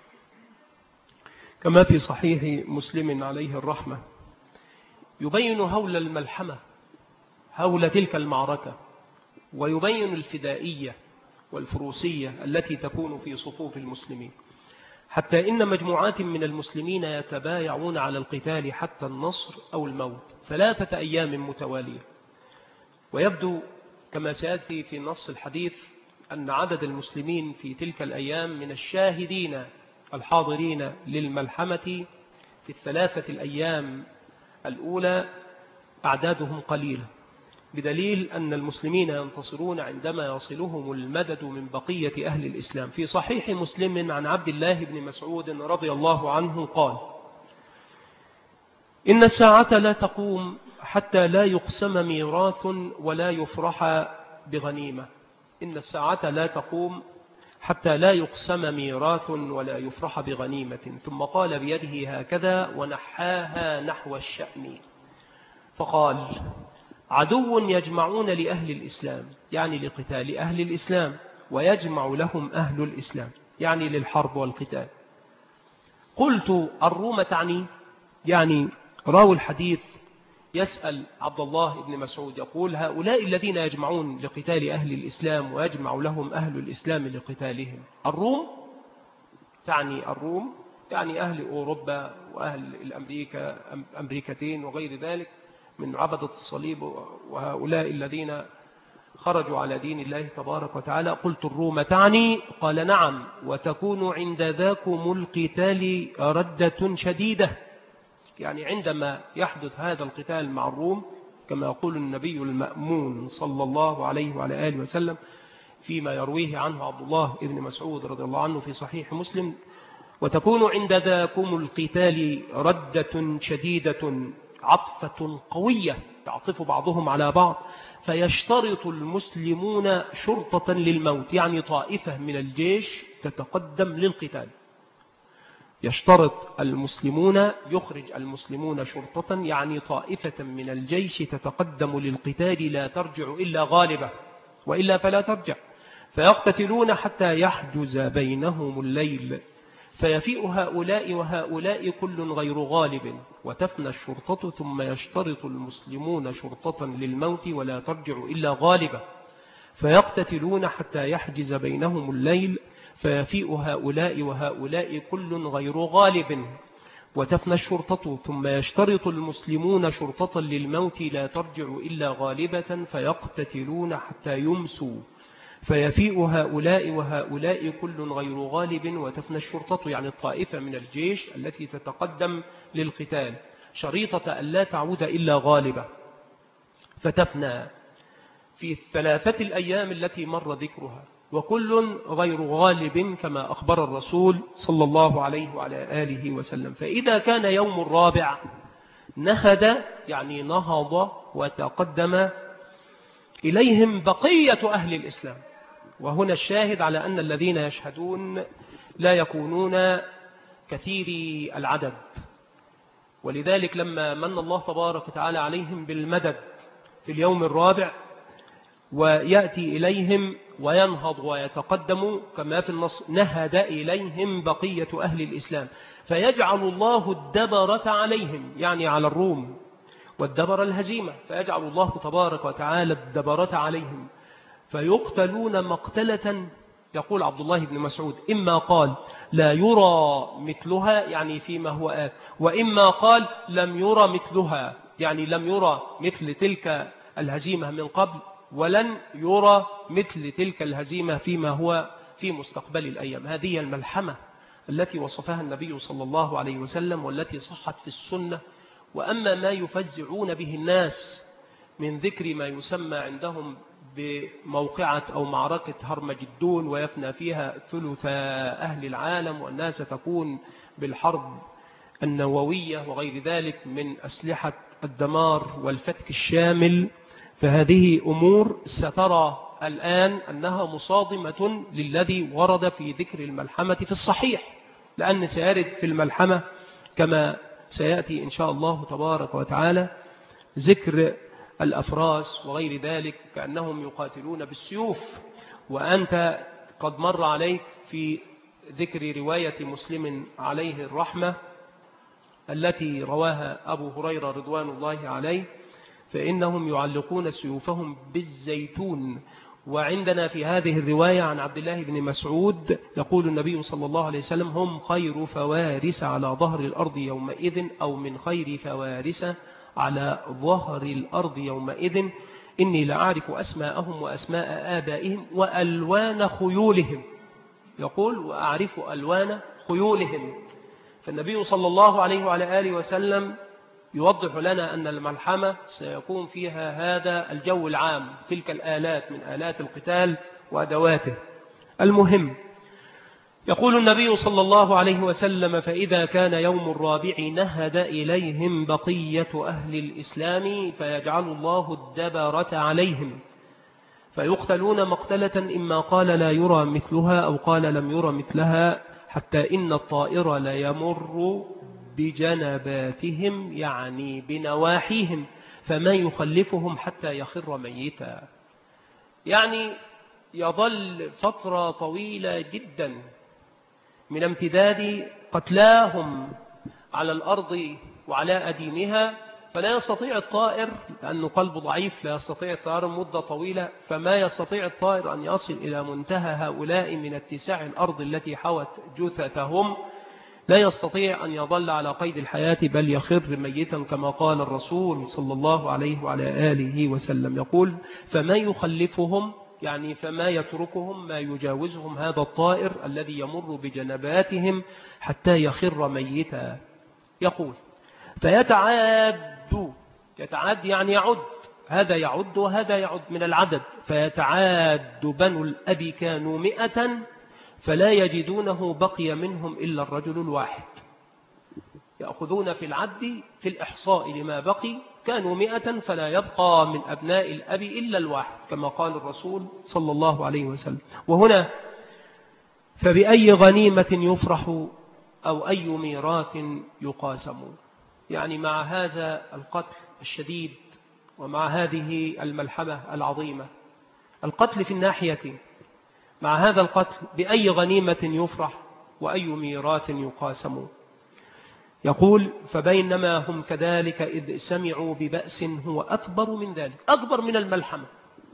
كما في صحيح مسلم عليه الرحمة يبين هول الملحمة، هول تلك المعركة، ويبين الفدائية والفروسية التي تكون في صفوف المسلمين، حتى إن مجموعات من المسلمين يتبايعون على القتال حتى النصر أو الموت 3 أيام متوالية. ويبدو كما سيأتي في نص الحديث أن عدد المسلمين في تلك الأيام من الشاهدين الحاضرين للملحمة في ال3 الأيام الأولى أعدادهم قليلة، بدليل أن المسلمين ينتصرون عندما يصلهم المدد من بقية أهل الإسلام. في صحيح مسلم عن عبد الله بن مسعود رضي الله عنه قال إن الساعة لا تقوم حتى لا يقسم ميراث ولا يفرح بغنيمة. إن الساعة لا تقوم حتى لا يقسم ميراث ولا يفرح بغنيمة. ثم قال بيده هكذا ونحاها نحو الشأم فقال عدو يجمعون لأهل الإسلام، يعني لقتال أهل الإسلام، ويجمع لهم أهل الإسلام، يعني للحرب والقتال. قلت الروم تعني؟ يعني راوي الحديث يسأل عبد الله بن مسعود يقول هؤلاء الذين يجمعون لقتال أهل الإسلام ويجمع لهم أهل الإسلام لقتالهم الروم؟ تعني الروم يعني أهل أوروبا وأهل أمريكتين وغير ذلك من عبدة الصليب وهؤلاء الذين خرجوا على دين الله تبارك وتعالى. قلت الروم تعني؟ قال نعم، وتكون عند ذاكم القتال ردة شديدة، يعني عندما يحدث هذا القتال مع الروم كما يقول النبي المأمون صلى الله عليه وعلى آله وسلم فيما يرويه عنه عبد الله بن مسعود رضي الله عنه في صحيح مسلم وتكون عند ذاكم القتال ردة شديدة عطفة قوية تعطف بعضهم على بعض فيشترط المسلمون شرطة للموت، يعني طائفة من الجيش تتقدم للقتال. يشترط المسلمون يخرج المسلمون شرطة يعني طائفة من الجيش تتقدم للقتال لا ترجع إلا غالبة وإلا فلا ترجع، فيقتتلون حتى يحجز بينهم الليل فيفيء هؤلاء وهؤلاء كل غير غالب وتفنى الشرطة ثم يشترط المسلمون شرطة للموت ولا ترجع إلا غالبة فيقتتلون حتى يحجز بينهم الليل فيفيء هؤلاء وهؤلاء كل غير غالب وتفنى الشرطة ثم يشترط المسلمون شرطة للموت لا ترجع إلا غالبة فيقتتلون حتى يمسوا فيفيء هؤلاء وهؤلاء كل غير غالب وتفنى الشرطة يعني الطائفة من الجيش التي تتقدم للقتال شريطة أن لا تعود إلا غالبة فتفنى في ال3 الأيام التي مر ذكرها وكل غير غالب كما أخبر الرسول صلى الله عليه وعلى آله وسلم. فإذا كان يوم الرابع نهد يعني نهض وتقدم إليهم بقية أهل الإسلام. وهنا الشاهد على أن الذين يشهدون لا يكونون كثيري العدد، ولذلك لما من الله تبارك وتعالى عليهم بالمدد في اليوم الرابع ويأتي إليهم وينهض ويتقدم كما في النص: نهد إليهم بقية أهل الإسلام فيجعل الله الدبرة عليهم، يعني على الروم، والدبر الهزيمة، فيجعل الله تبارك وتعالى الدبرة عليهم فيقتلون مقتلة. يقول عبد الله بن مسعود: إما قال لا يرى مثلها، يعني فيما هو آت، وإما قال لم يرى مثلها، يعني لم يرى مثل تلك الهزيمة من قبل، ولن يرى مثل تلك الهزيمة فيما هو في مستقبل الأيام. هذه الملحمة التي وصفها النبي صلى الله عليه وسلم والتي صحت في السنة. وأما ما يفزعون به الناس من ذكر ما يسمى عندهم بموقعة أو معركة هرمجدون، ويفنى فيها ثلث أهل العالم، والناس تكون بالحرب النووية وغير ذلك من أسلحة الدمار والفتك الشامل، فهذه أمور سترى الآن أنها مصادمة للذي ورد في ذكر الملحمة في الصحيح، لأن سيرد في الملحمة كما سيأتي إن شاء الله تبارك وتعالى ذكر الأفراس وغير ذلك كأنهم يقاتلون بالسيوف. وأنت قد مر عليك في ذكر رواية مسلم عليه الرحمة التي رواها أبو هريرة رضوان الله عليه، فإنهم يعلقون سيوفهم بالزيتون. وعندنا في هذه الرواية عن عبد الله بن مسعود يقول النبي صلى الله عليه وسلم: هم خير فوارس على ظهر الأرض يومئذ، أو من خير فوارس على ظهر الأرض يومئذ، إني لأعرف أسماءهم وأسماء آبائهم وألوان خيولهم. يقول: وأعرف ألوان خيولهم. فالنبي صلى الله عليه وعلى آله وسلم يوضح لنا أن الملحمة سيكون فيها هذا الجو العام، تلك الآلات من آلات القتال وأدواته. المهم، يقول النبي صلى الله عليه وسلم: فإذا كان يوم الرابع نهد إليهم بقية أهل الإسلام فيجعل الله الدبرة عليهم فيقتلون مقتلة إما قال لا يرى مثلها أو قال لم يرى مثلها، حتى إن الطائر ليمر بجنباتهم، يعني بنواحيهم، فما يخلفهم حتى يخر ميتا. يعني يظل فترة طويلة جدا من امتداد قتلاهم على الأرض وعلى أديمها، فلا يستطيع الطائر، لأنه قلب ضعيف، لا يستطيع الطائر مدة طويلة، فما يستطيع الطائر أن يصل إلى منتهى هؤلاء من اتساع الأرض التي حوت جثثهم، لا يستطيع أن يظل على قيد الحياة، بل يخر ميتا كما قال الرسول صلى الله عليه وعلى آله وسلم. يقول: فما يخلفهم، يعني فما يتركهم، ما يجاوزهم هذا الطائر الذي يمر بجنباتهم حتى يخر ميتا. يقول: فيتعاد، يتعاد يعني يعد، هذا يعد وهذا يعد من العدد، فيتعاد بنو الأب كانوا 100 فلا يجدونه بقي منهم إلا الرجل الواحد. يأخذون في العد في الإحصاء لما بقي، كانوا 100 فلا يبقى من أبناء الأب إلا الواحد كما قال الرسول صلى الله عليه وسلم. وهنا: فبأي غنيمة يفرح أو أي ميراث يقاسم، يعني مع هذا القتل الشديد ومع هذه الملحمة العظيمة، القتل في الناحية، مع هذا القتل بأي غنيمة يفرح وأي ميراث يقاسم. يقول: فبينما هم كذلك إذ سمعوا ببأس هو أكبر من ذلك، أكبر من الملحمة،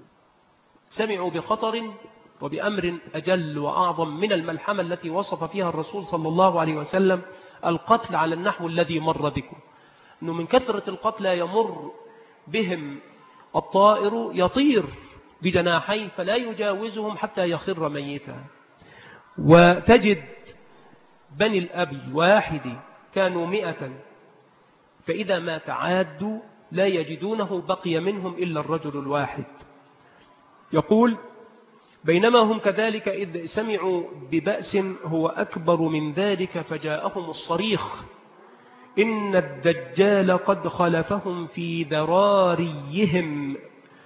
سمعوا بخطر وبأمر أجل وأعظم من الملحمة التي وصف فيها الرسول صلى الله عليه وسلم القتل على النحو الذي مر بكم، أنه من كثرة القتلى يمر بهم الطائر يطير بجناحيه فلا يجاوزهم حتى يخر ميتا. وتجد بني الأب الواحد كانوا 100 فإذا ما تعادوا لا يجدونه بقي منهم إلا الرجل الواحد. يقول: بينما هم كذلك إذ سمعوا ببأس هو أكبر من ذلك فجاءهم الصريخ إن الدجال قد خلفهم في ذراريهم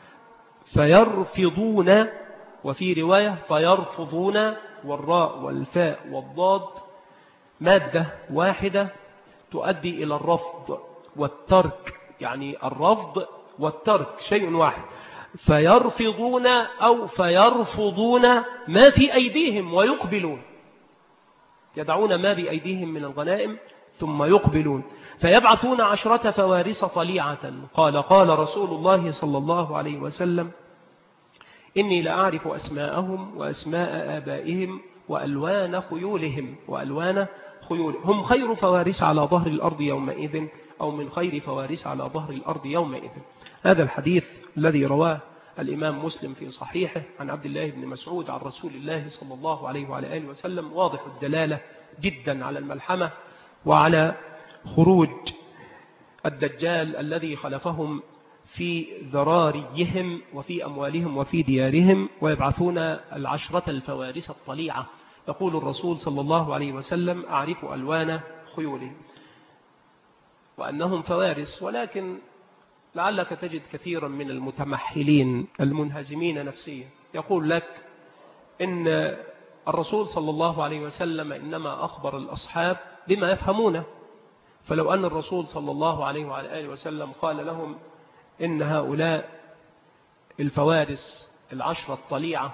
فيرفضون، وفي رواية فيرفضون، والراء والفاء والضاد مادة واحدة تؤدي إلى الرفض والترك، يعني الرفض والترك شيء واحد. فيرفضون أو فيرفضون ما في أيديهم ويقبلون، يدعون ما بأيديهم من الغنائم ثم يقبلون فيبعثون 10 فوارس طليعة. قال رسول الله صلى الله عليه وسلم: إني لأعرف أسماءهم وأسماء آبائهم وألوان خيولهم هم خير فوارس على ظهر الأرض يومئذ، أو من خير فوارس على ظهر الأرض يومئذ. هذا الحديث الذي رواه الإمام مسلم في صحيحه عن عبد الله بن مسعود عن رسول الله صلى الله عليه وعلى آله وسلم واضح الدلالة جدا على الملحمة وعلى خروج الدجال الذي خلفهم في ذراريهم وفي أموالهم وفي ديارهم، ويبعثون 10 الفوارس الطليعة. يقول الرسول صلى الله عليه وسلم: أعرف ألوان خيولهم، وأنهم فوارس. ولكن لعلك تجد كثيرا من المتمحلين المنهزمين نفسيا يقول لك إن الرسول صلى الله عليه وسلم إنما أخبر الأصحاب بما يفهمونه، فلو أن الرسول صلى الله عليه وعلى آله وسلم قال لهم إن هؤلاء الفوارس 10 الطليعة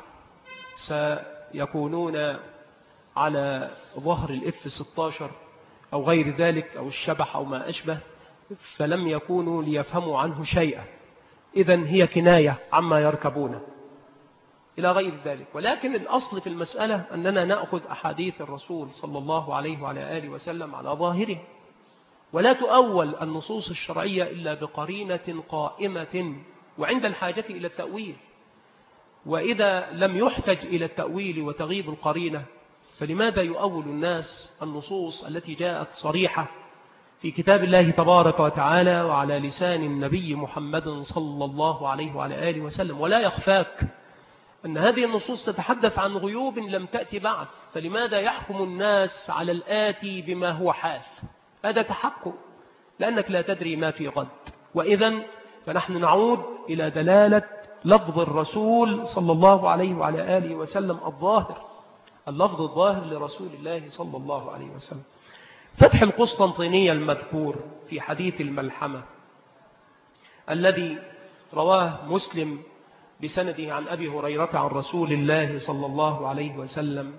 سيكونون على ظهر الF-16 أو غير ذلك أو الشبح أو ما أشبه، فلم يكونوا ليفهموا عنه شيئا، إذن هي كناية عما يركبونه إلى غير ذلك. ولكن الأصل في المسألة أننا نأخذ أحاديث الرسول صلى الله عليه وعلى آله وسلم على ظاهره، ولا تؤول النصوص الشرعية إلا بقرينة قائمة وعند الحاجة إلى التأويل. وإذا لم يحتج إلى التأويل وتغيب القرينة، فلماذا يؤول الناس النصوص التي جاءت صريحة في كتاب الله تبارك وتعالى وعلى لسان النبي محمد صلى الله عليه وعلى آله وسلم؟ ولا يخفاك أن هذه النصوص تتحدث عن غيوب لم تأتي بعد، فلماذا يحكم الناس على الآتي بما هو حال؟ هذا تحكم، لأنك لا تدري ما في غد. وإذن فنحن نعود إلى دلالة لفظ الرسول صلى الله عليه وعلى آله وسلم الظاهر، اللفظ الظاهر لرسول الله صلى الله عليه وسلم. فتح القسطنطينية المذكور في حديث الملحمة الذي رواه مسلم بسنده عن أبي هريرة عن رسول الله صلى الله عليه وسلم،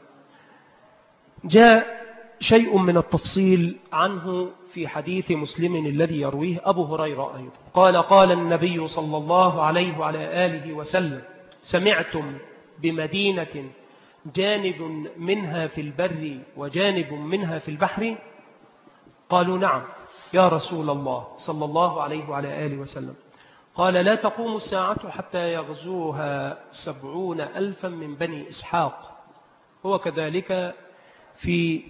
جاء شيء من التفصيل عنه في حديث مسلم الذي يرويه أبو هريرة أيضا. قال النبي صلى الله عليه وعلى آله وسلم: سمعتم بمدينة جانب منها في البر وجانب منها في البحر؟ قالوا: نعم يا رسول الله صلى الله عليه وعلى آله وسلم. قال: لا تقوم الساعة حتى يغزوها 70,000 من بني إسحاق. هو كذلك في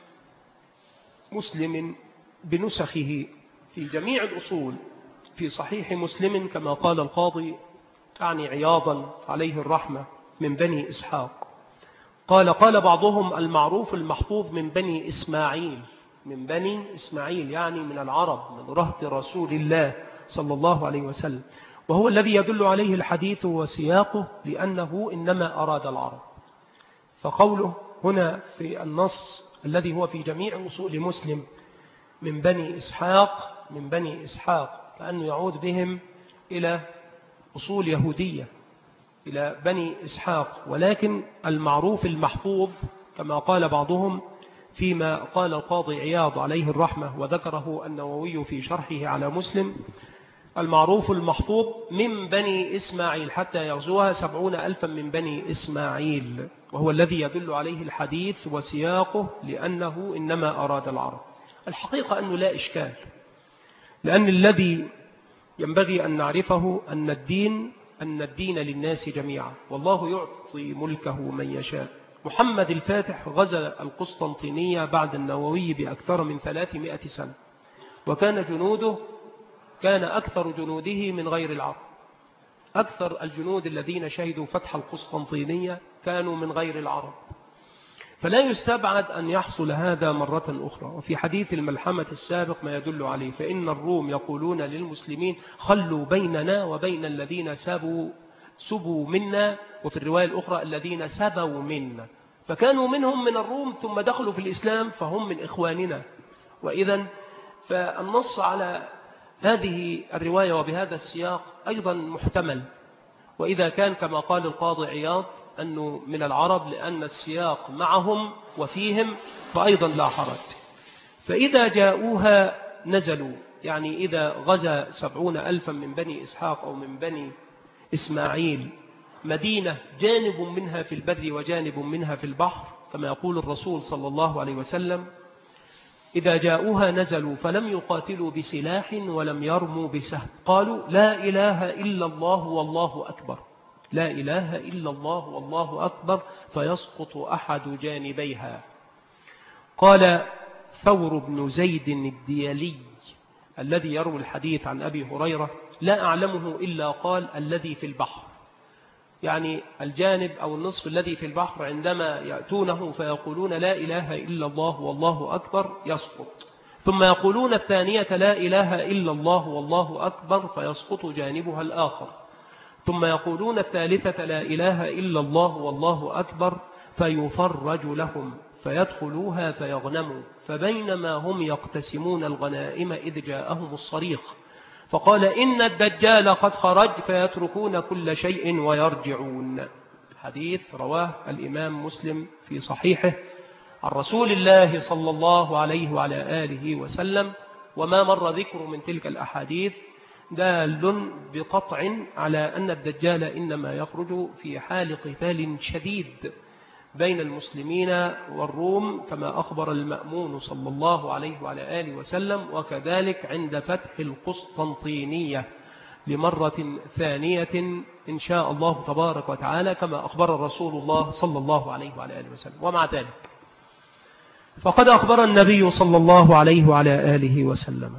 مسلم بنسخه في جميع الأصول في صحيح مسلم كما قال القاضي أعني عياضا عليه الرحمة من بني إسحاق. قال بعضهم المعروف المحفوظ من بني إسماعيل، من بني إسماعيل يعني من العرب، من رهط رسول الله صلى الله عليه وسلم، وهو الذي يدل عليه الحديث وسياقه لأنه إنما أراد العرب. فقوله هنا في النص الذي هو في جميع أصول مسلم من بني إسحاق كأنه يعود بهم إلى أصول يهودية، إلى بني إسحاق، ولكن المعروف المحفوظ كما قال بعضهم فيما قال القاضي عياض عليه الرحمة وذكره النووي في شرحه على مسلم: المعروف المحفوظ من بني إسماعيل حتى يغزوها 70,000 من بني إسماعيل، وهو الذي يدل عليه الحديث وسياقه لأنه إنما أراد العرب. الحقيقة أنه لا إشكال، لأن الذي ينبغي أن نعرفه أن الدين للناس جميعا، والله يعطي ملكه من يشاء. محمد الفاتح غزا القسطنطينية بعد النووي بأكثر من 300 سنة، كان أكثر جنوده من غير العرب. أكثر الجنود الذين شهدوا فتح القسطنطينية كانوا من غير العرب، فلا يستبعد أن يحصل هذا مرة أخرى. وفي حديث الملحمة السابق ما يدل عليه: فإن الروم يقولون للمسلمين خلوا بيننا وبين الذين سبوا منا، وفي الرواية الأخرى الذين سبوا منا، فكانوا منهم من الروم ثم دخلوا في الإسلام فهم من إخواننا. وإذن فالنص على هذه الرواية وبهذا السياق أيضا محتمل، وإذا كان كما قال القاضي عياض أنه من العرب لأن السياق معهم وفيهم فأيضا لا حرج. فإذا جاءوها نزلوا، يعني إذا غزا 70,000 من بني إسحاق أو من بني إسماعيل مدينة جانب منها في البر وجانب منها في البحر، كما يقول الرسول صلى الله عليه وسلم: إذا جاءوها نزلوا فلم يقاتلوا بسلاح ولم يرموا بسهم، قالوا لا إله إلا الله والله أكبر، لا إله إلا الله والله أكبر، فيسقط أحد جانبيها. قال ثور بن زيد الديالي الذي يروي الحديث عن أبي هريرة: لا أعلمه إلا قال الذي في البحر، يعني الجانب أو النصف الذي في البحر عندما يأتونه فيقولون لا إله إلا الله والله أكبر يسقط، ثم يقولون الثانية لا إله إلا الله والله أكبر فيسقط جانبها الآخر، ثم يقولون الثالثة لا إله إلا الله والله أكبر فيفرج لهم فيدخلوها فيغنموا، فبينما هم يقتسمون الغنائم إذ جاءهم الصريخ فقال إن الدجال قد خرج فيتركون كل شيء ويرجعون. حديث رواه الإمام مسلم في صحيحه عن رسول الله صلى الله عليه وعلى آله وسلم. وما مر ذكر من تلك الأحاديث دال بقطع على أن الدجال إنما يخرج في حال قتال شديد بين المسلمين والروم، كما أخبر المأمون صلى الله عليه وعلى آله وسلم، وكذلك عند فتح القسطنطينية لمرة ثانية إن شاء الله تبارك وتعالى، كما أخبر رسول الله صلى الله عليه وعلى آله وسلم. ومع ذلك فقد أخبر النبي صلى الله عليه وعلى آله وسلم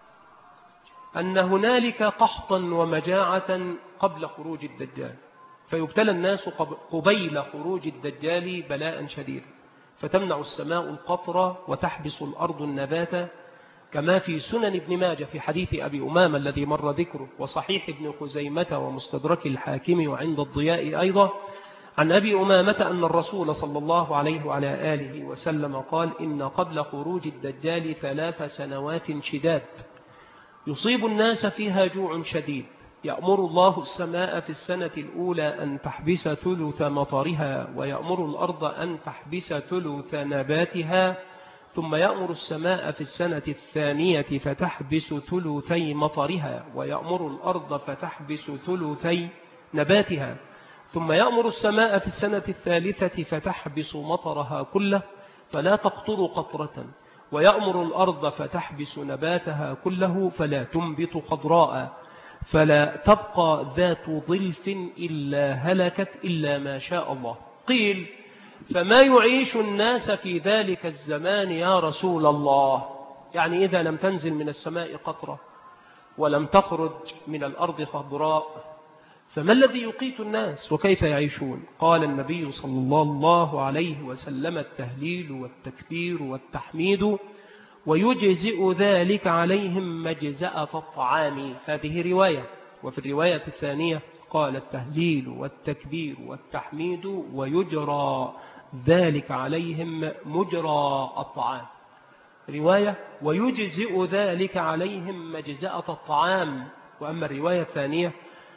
أن هنالك قحطا ومجاعة قبل خروج الدجال، فيبتلى الناس قبيل خروج الدجال بلاء شديدا، فتمنع السماء القطر وتحبس الأرض النبات، كما في سنن ابن ماجه في حديث أبي أمامة الذي مر ذكره، وصحيح ابن خزيمة ومستدرك الحاكم وعند الضياء أيضا عن أبي أمامة أن الرسول صلى الله عليه وعلى آله وسلم قال: إن قبل خروج الدجال 3 سنوات شداد يصيب الناس فيها جوع شديد، يأمر الله السماء في السنة الأولى أن تحبس ثلث مطرها، ويأمر الأرض أن تحبس ثلث نباتها، ثم يأمر السماء في السنة الثانية فتحبس ثلثي مطرها، ويأمر الأرض فتحبس ثلثي نباتها، ثم يأمر السماء في السنة الثالثة فتحبس مطرها كله فلا تقطر قطرة، ويأمر الأرض فتحبس نباتها كله فلا تنبت خضراء، فلا تبقى ذات ظلف إلا هلكت إلا ما شاء الله. قيل: فما يعيش الناس في ذلك الزمان يا رسول الله؟ يعني إذا لم تنزل من السماء قطرة ولم تخرج من الأرض خضراء، فما الذي يقيت الناس وكيف يعيشون؟ قال النبي صلى الله عليه وسلم: التهليل والتكبير والتحميد، ويجزئ ذلك عليهم مجزأة الطعام. هذه رواية. وفي الرواية الثانية قال: التهليل والتكبير والتحميد ويجرى ذلك عليهم مجرى الطعام. رواية: ويجزئ ذلك عليهم مجزأة الطعام. وأما الرواية الثانية: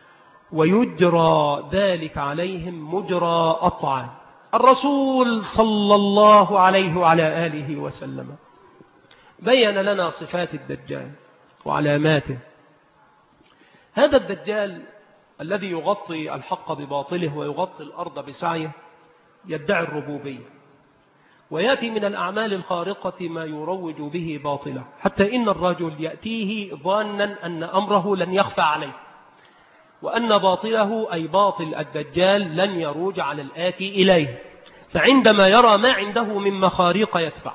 ويجرى ذلك عليهم مجرى الطعام. الرسول صلى الله عليه وعلى آله وسلم بين لنا صفات الدجال وعلاماته. هذا الدجال الذي يغطي الحق بباطله ويغطي الأرض بسعيه يدعي الربوبية، ويأتي من الأعمال الخارقة ما يروج به باطله، حتى إن الرجل يأتيه ظانا أن أمره لن يخفى عليه، وأن باطله أي باطل الدجال لن يروج على الآتي إليه، فعندما يرى ما عنده من مخاريق يتبع.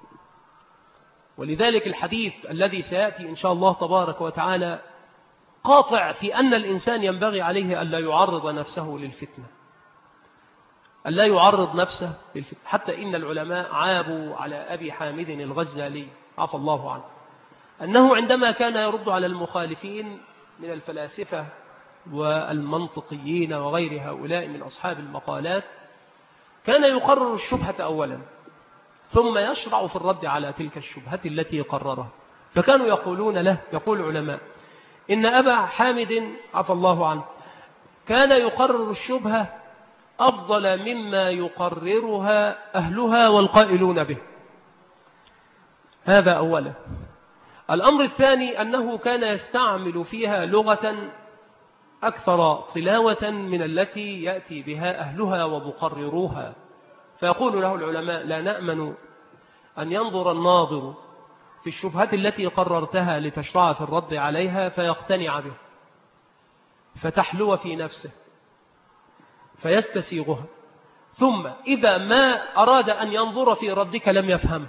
ولذلك الحديث الذي سيأتي إن شاء الله تبارك وتعالى قاطع في أن الإنسان ينبغي عليه ألا يعرض نفسه للفتنة، ألا يعرض نفسه للفتنة. حتى إن العلماء عابوا على أبي حامد الغزالي عفى الله عنه أنه عندما كان يرد على المخالفين من الفلاسفة والمنطقيين وغير هؤلاء من أصحاب المقالات كان يقرر الشبهة أولا ثم يشرع في الرد على تلك الشبهة التي قررها. فكانوا يقولون له، يقول العلماء: إن أبا حامد عفى الله عنه كان يقرر الشبهة أفضل مما يقررها أهلها والقائلون به. هذا أولا. الأمر الثاني أنه كان يستعمل فيها لغة أكثر طلاوة من التي يأتي بها أهلها ومقرروها، فيقول له العلماء: لا نأمن أن ينظر الناظر في الشبهات التي قررتها لتشرع في الرد عليها فيقتنع به، فتحلو في نفسه فيستسيغها، ثم إذا ما أراد أن ينظر في ردك لم يفهم،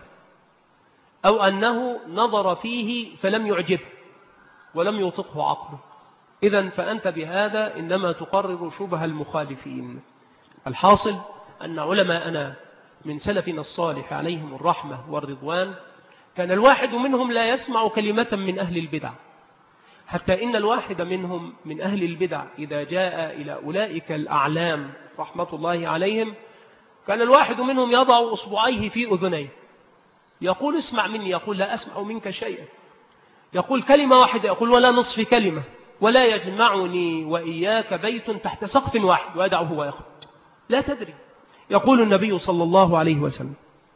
أو أنه نظر فيه فلم يعجبه ولم يطقه عقله. إذن فأنت بهذا إنما تقرر شبه المخالفين. الحاصل أن علماءنا من سلفنا الصالح عليهم الرحمة والرضوان كان الواحد منهم لا يسمع كلمة من أهل البدع، حتى إن الواحد منهم من أهل البدع إذا جاء إلى أولئك الأعلام رحمة الله عليهم كان الواحد منهم يضع أصبعيه في أذنيه، يقول: اسمع مني. يقول: لا أسمع منك شيئا. يقول كلمة واحدة، يقول: ولا نصف كلمة، ولا يجمعني وإياك بيت تحت سقف واحد، ويدعه ويخرج. لا تدري. يقول النبي صلى الله عليه وسلم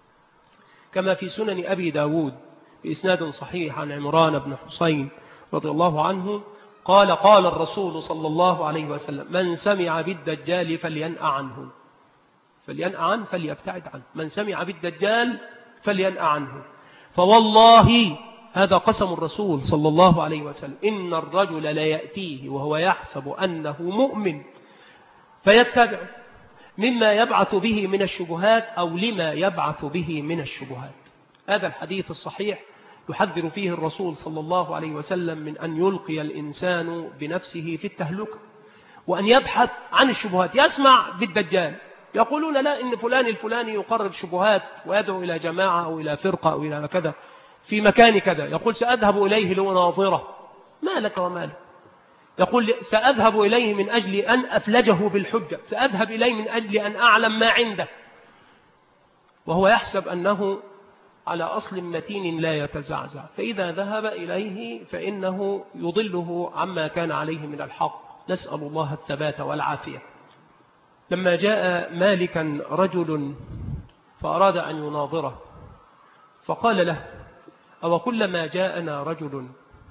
كما في سنن أبي داود بإسناد صحيح عن عمران بن حسين رضي الله عنه قال: قال الرسول صلى الله عليه وسلم: من سمع بالدجال فلينأ عنه. فلينأ عنه، فليبتعد عنه. من سمع بالدجال فلينأ عنه. فوالله، هذا قسم الرسول صلى الله عليه وسلم، إن الرجل لا يأتيه وهو يحسب أنه مؤمن فيتبع مما يبعث به من الشبهات أو لما يبعث به من الشبهات. هذا الحديث الصحيح يحذر فيه الرسول صلى الله عليه وسلم من أن يلقي الإنسان بنفسه في التهلكة، وأن يبحث عن الشبهات. يسمع بالدجال يقولون: لا، إن فلان الفلاني يقرر شبهات ويدعو إلى جماعة أو إلى فرقة أو إلى كذا في مكان كذا. يقول: سأذهب إليه لأناظره. ما لك وما له. يقول: سأذهب إليه من أجل أن أفلجه بالحجة، سأذهب إليه من أجل أن أعلم ما عنده، وهو يحسب أنه على أصل متين لا يتزعزع. فإذا ذهب إليه فإنه يضله عما كان عليه من الحق. نسأل الله الثبات والعافية. لما جاء مالكا رجل فأراد أن يناظره فقال له: أو كلما جاءنا رجل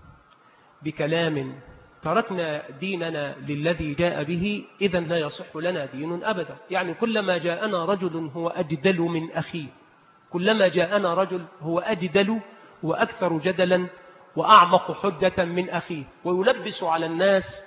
بكلام تركنا ديننا للذي جاء به إذن لا يصح لنا دين أبدا. يعني كلما جاءنا رجل هو أجدل من أخيه، كلما جاءنا رجل هو أجدل وأكثر جدلا وأعمق حجة من أخيه، ويلبس على الناس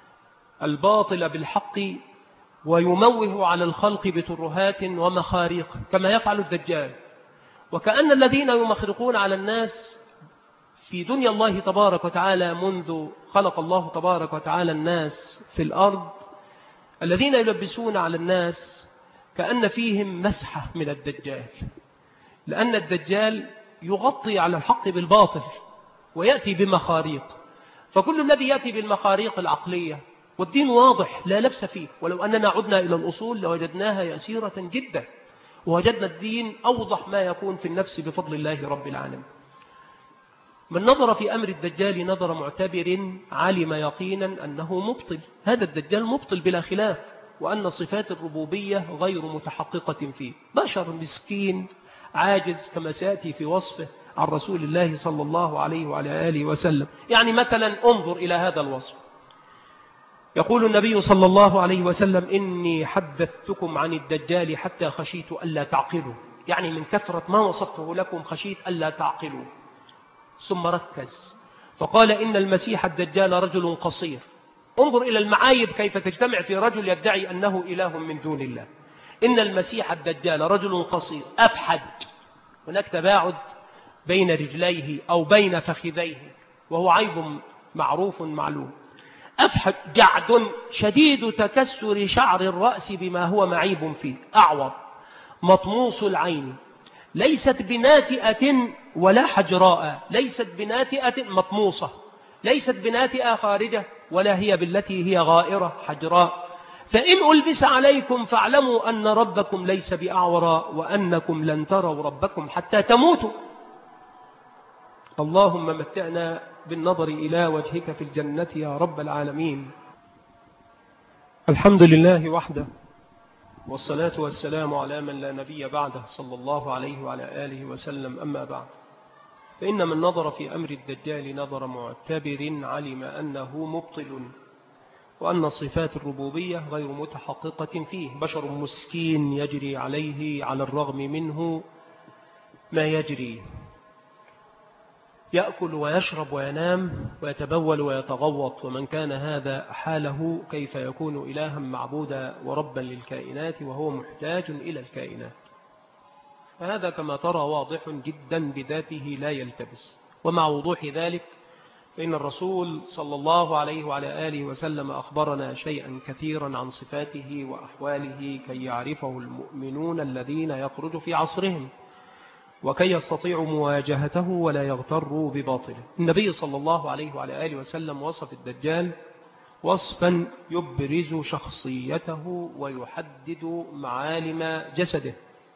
الباطل بالحق ويموه على الخلق بترهات ومخاريق كما يفعل الدجال. وكأن الذين يمخرقون على الناس في دنيا الله تبارك وتعالى منذ خلق الله تبارك وتعالى الناس في الأرض، الذين يلبسون على الناس كأن فيهم مسحة من الدجال، لأن الدجال يغطي على الحق بالباطل ويأتي بمخاريق. فكل الذي يأتي بالمخاريق العقلية والدين واضح لا لبس فيه، ولو أننا عدنا إلى الأصول لوجدناها يسيرة جدا، ووجدنا الدين أوضح ما يكون في النفس بفضل الله رب العالمين. من نظر في أمر الدجال نظر معتبر علم يقينا أنه مبطل. هذا الدجال مبطل بلا خلاف، وأن صفات الربوبية غير متحققة فيه. بشر مسكين عاجز كما سيأتي في وصفه عن رسول الله صلى الله عليه وعلى آله وسلم. يعني مثلا انظر إلى هذا الوصف. يقول النبي صلى الله عليه وسلم: إني حدثتكم عن الدجال حتى خشيت ألا تعقلوا. يعني من كثرة ما وصفته لكم خشيت ألا تعقلوا. ثم ركز فقال: إن المسيح الدجال رجل قصير. انظر إلى المعايب كيف تجتمع في رجل يدعي أنه إله من دون الله. إن المسيح الدجال رجل قصير أفحج، هناك تباعد بين رجليه أو بين فخذيه، وهو عيب معروف معلوم. أفحج جعد شديد تكسر شعر الرأس بما هو معيب فيه، أعور مطموس العين، ليست بناتئة ولا حجراء، ليست بناتئة مطموسة، ليست بناتئة خارجة، ولا هي بالتي هي غائرة حجراء. فإن ألبس عليكم فاعلموا أن ربكم ليس بأعور، وأنكم لن تروا ربكم حتى تموتوا. اللهم متعنا بالنظر إلى وجهك في الجنة يا رب العالمين. الحمد لله وحده، والصلاة والسلام على من لا نبي بعده صلى الله عليه وعلى آله وسلم. أما بعد، فإن من نظر في أمر الدجال نظر معتبر علم أنه مبطل، وأن صفات الربوبية غير متحققة فيه، بشر مسكين يجري عليه على الرغم منه ما يجري، يأكل ويشرب وينام ويتبول ويتغوط، ومن كان هذا حاله كيف يكون إلها معبودا وربا للكائنات وهو محتاج إلى الكائنات؟ فهذا كما ترى واضح جدا بذاته لا يلتبس. ومع وضوح ذلك فإن الرسول صلى الله عليه وعلى آله وسلم أخبرنا شيئا كثيرا عن صفاته وأحواله كي يعرفه المؤمنون الذين يخرج في عصرهم، وكي يستطيعوا مواجهته ولا يغتروا بباطله. النبي صلى الله عليه وعلى آله وسلم وصف الدجال وصفا يبرز شخصيته ويحدد معالم جسده.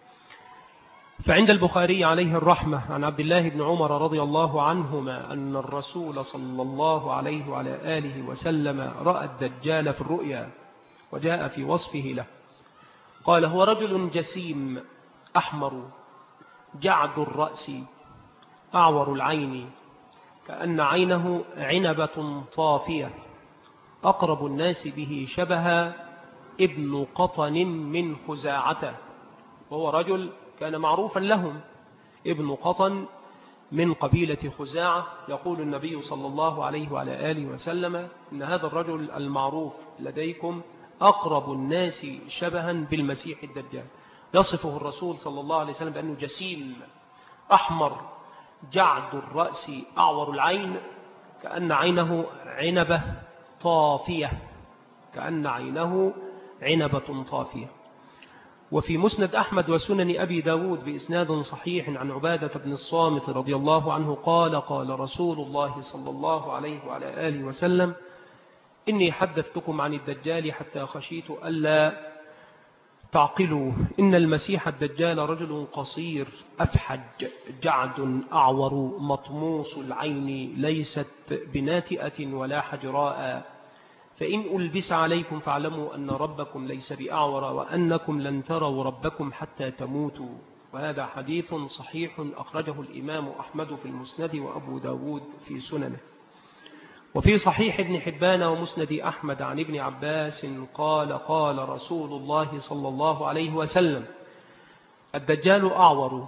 فعند البخاري عليه الرحمة عن عبد الله بن عمر رضي الله عنهما أن الرسول صلى الله عليه وعلى آله وسلم رأى الدجال في الرؤيا، وجاء في وصفه له قال: هو رجل جسيم أحمر جعد الرأس أعور العين كأن عينه عنبة طافية، أقرب الناس به شبها ابن قطن من خزاعة. وهو رجل كان معروفا لهم، ابن قطن من قبيلة خزاعة. يقول النبي صلى الله عليه وعلى آله وسلم إن هذا الرجل المعروف لديكم أقرب الناس شبها بالمسيح الدجال. يصفه الرسول صلى الله عليه وسلم بأنه جسيم أحمر جعد الرأس أعور العين كأن عينه عنبة طافية، كأن عينه عنبة طافية. وفي مسند أحمد وسنن أبي داود بإسناد صحيح عن عبادة بن الصامت رضي الله عنه قال: قال رسول الله صلى الله عليه وعلى آله وسلم: إني حدثتكم عن الدجال حتى خشيت ألا تعقلوا. إن المسيح الدجال رجل قصير أفحج جعد أعور مطموس العين ليست بناتئة ولا حجراء، فإن ألبس عليكم فاعلموا أن ربكم ليس بأعور وأنكم لن تروا ربكم حتى تموتوا. وهذا حديث صحيح أخرجه الإمام أحمد في المسند وأبو داود في سننه. وفي صحيح ابن حبان ومسند أحمد عن ابن عباس قال: قال رسول الله صلى الله عليه وسلم: الدجال أعور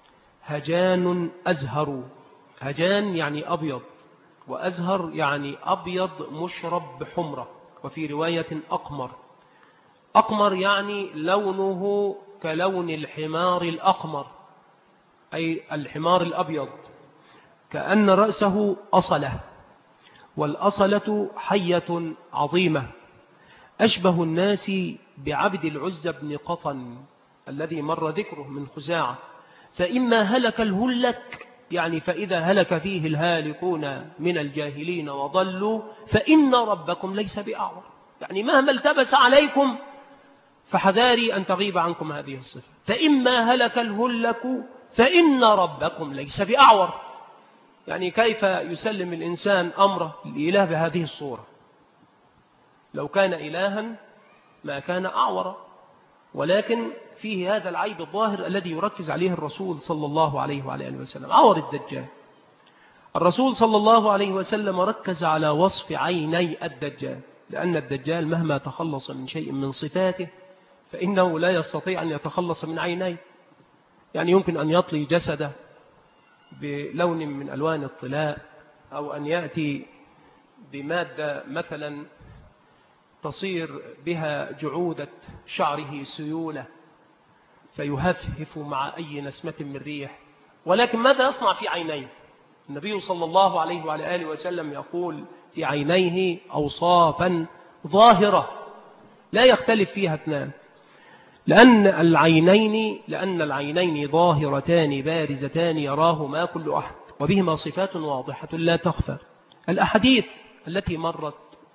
هجان أزهر. هجان يعني أبيض، وأزهر يعني أبيض مشرب بحمرة. وفي رواية أقمر. أقمر يعني لونه كلون الحمار الأقمر، أي الحمار الأبيض، كأن رأسه أصلة، والأصلة حية عظيمة، أشبه الناس بعبد العزى بن قطن الذي مر ذكره من خزاعة. فإما هلك الهلك، يعني فإذا هلك فيه الهالكون من الجاهلين وضلوا، فإن ربكم ليس بأعور، يعني مهما التبس عليكم فحذاري أن تغيب عنكم هذه الصفة. فإما هلك الهلك فإن ربكم ليس بأعور، يعني كيف يسلم الإنسان أمره لإله بهذه الصورة؟ لو كان إلها ما كان أعور، ولكن فيه هذا العيب الظاهر الذي يركز عليه الرسول صلى الله عليه وعلى آله وسلم، عور الدجال. الرسول صلى الله عليه وسلم ركز على وصف عيني الدجال، لأن الدجال مهما تخلص من شيء من صفاته فإنه لا يستطيع أن يتخلص من عينيه. يعني يمكن أن يطلي جسده بلون من ألوان الطلاء، أو أن يأتي بمادة مثلا تصير بها جعودة شعره سيولة فيهفهف مع أي نسمة من ريح، ولكن ماذا يصنع في عينيه؟ النبي صلى الله عليه وعلى آله وسلم يقول في عينيه أوصافا ظاهرة لا يختلف فيها اثنان، لأن العينين ظاهرتان بارزتان يراهما كل أحد، وبهما صفات واضحة لا تخفى. الأحاديث التي مرت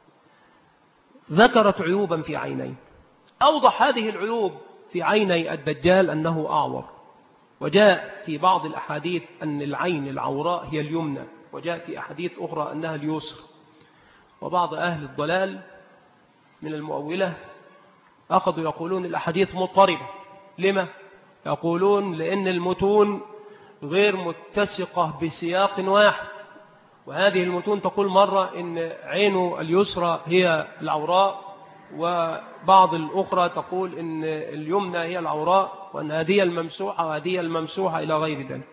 ذكرت عيوبا في عينيه. أوضح هذه العيوب في عيني الدجال أنه أعور، وجاء في بعض الأحاديث أن العين العوراء هي اليمنى، وجاء في أحاديث أخرى أنها اليسرى. وبعض أهل الضلال من المؤولة أخذوا يقولون الأحاديث مضطربة. لما؟ يقولون لأن المتون غير متسقة بسياق واحد، وهذه المتون تقول مرة إن عينه اليسرى هي العوراء، وبعض الأخرى تقول إن اليمنى هي العوراء، وأن هذه الممسوحة وهذه الممسوحة إلى غير ذلك.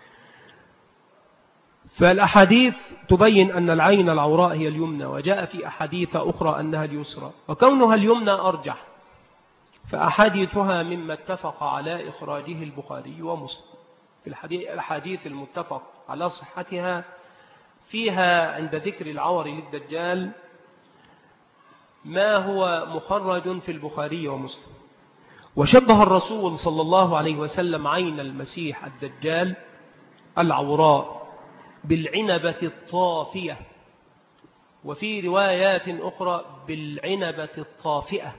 فالأحاديث تبين أن العين العوراء هي اليمنى، وجاء في أحاديث أخرى أنها اليسرى، وكونها اليمنى أرجح، فأحاديثها مما اتفق على إخراجه البخاري ومسلم. في الحديث المتفق على صحتها فيها عند ذكر العور للدجال ما هو مخرج في البخاري ومسلم. وشبه الرسول صلى الله عليه وسلم عين المسيح الدجال العوراء بالعنبة الطافية، وفي روايات أخرى بالعنبة الطافئة.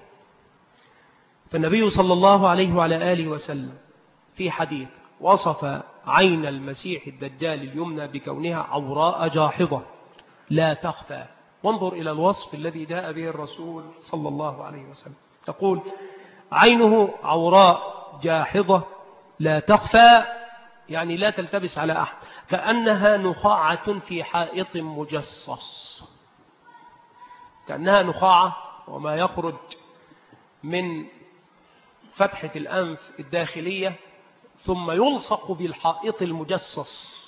فالنبي صلى الله عليه وعلى آله وسلم في حديث وصف عين المسيح الدجال اليمنى بكونها عوراء جاحظة لا تخفى. وانظر إلى الوصف الذي جاء به الرسول صلى الله عليه وسلم، تقول عينه عوراء جاحظة لا تخفى، يعني لا تلتبس على أحد، كأنها نخاعة في حائط مجصص. كأنها نخاعة، وما يخرج من فتحة الأنف الداخلية ثم يلصق بالحائط المجصص،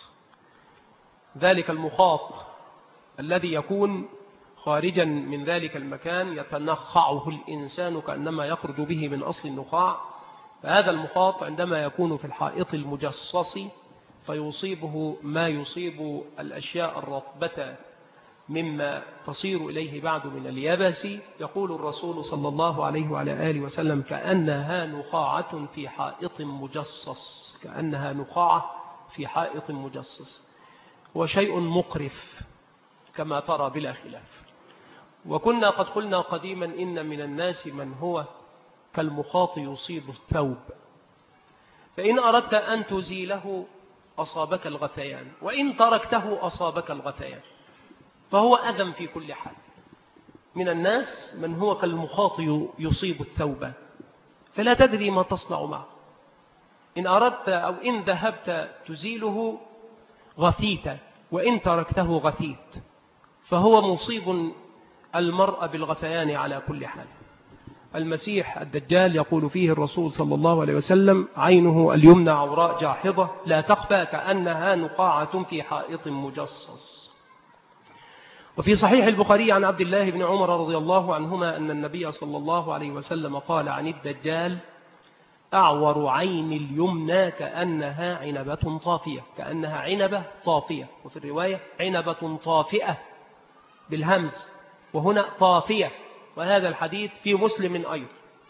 ذلك المخاط الذي يكون خارجا من ذلك المكان يتنخعه الإنسان كأنما يخرج به من أصل النخاع. فهذا المخاط عندما يكون في الحائط المجصص فيصيبه ما يصيب الأشياء الرطبة مما تصير إليه بعد من اليابس، يقول الرسول صلى الله عليه وعلى آله وسلم كأنها نخاعة في حائط مجصص، كأنها نخاعة في حائط مجصص، وشيء مقرف كما ترى بلا خلاف. وكنا قد قلنا قديما إن من الناس من هو كالمخاط يصيب الثوب، فإن أردت أن تزيله أصابك الغثيان، وإن تركته أصابك الغثيان، فهو أذى في كل حال. من الناس من هو كالمخاط يصيب الثوب، فلا تدري ما تصنع معه. إن أردت أو إن ذهبت تزيله غثيت، وإن تركته غثيت، فهو مصيب المرء بالغثيان على كل حال. المسيح الدجال يقول فيه الرسول صلى الله عليه وسلم عينه اليمنى عوراء جاحظة لا تخفى كأنها نقاعة في حائط مجصص. وفي صحيح البخاري عن عبد الله بن عمر رضي الله عنهما أن النبي صلى الله عليه وسلم قال عن الدجال أعور عين اليمنى كأنها عنبة طافية، كأنها عنبة طافية، وفي الرواية عنبة طافئة بالهمز، وهنا طافية، وهذا الحديث في مسلم أيضا.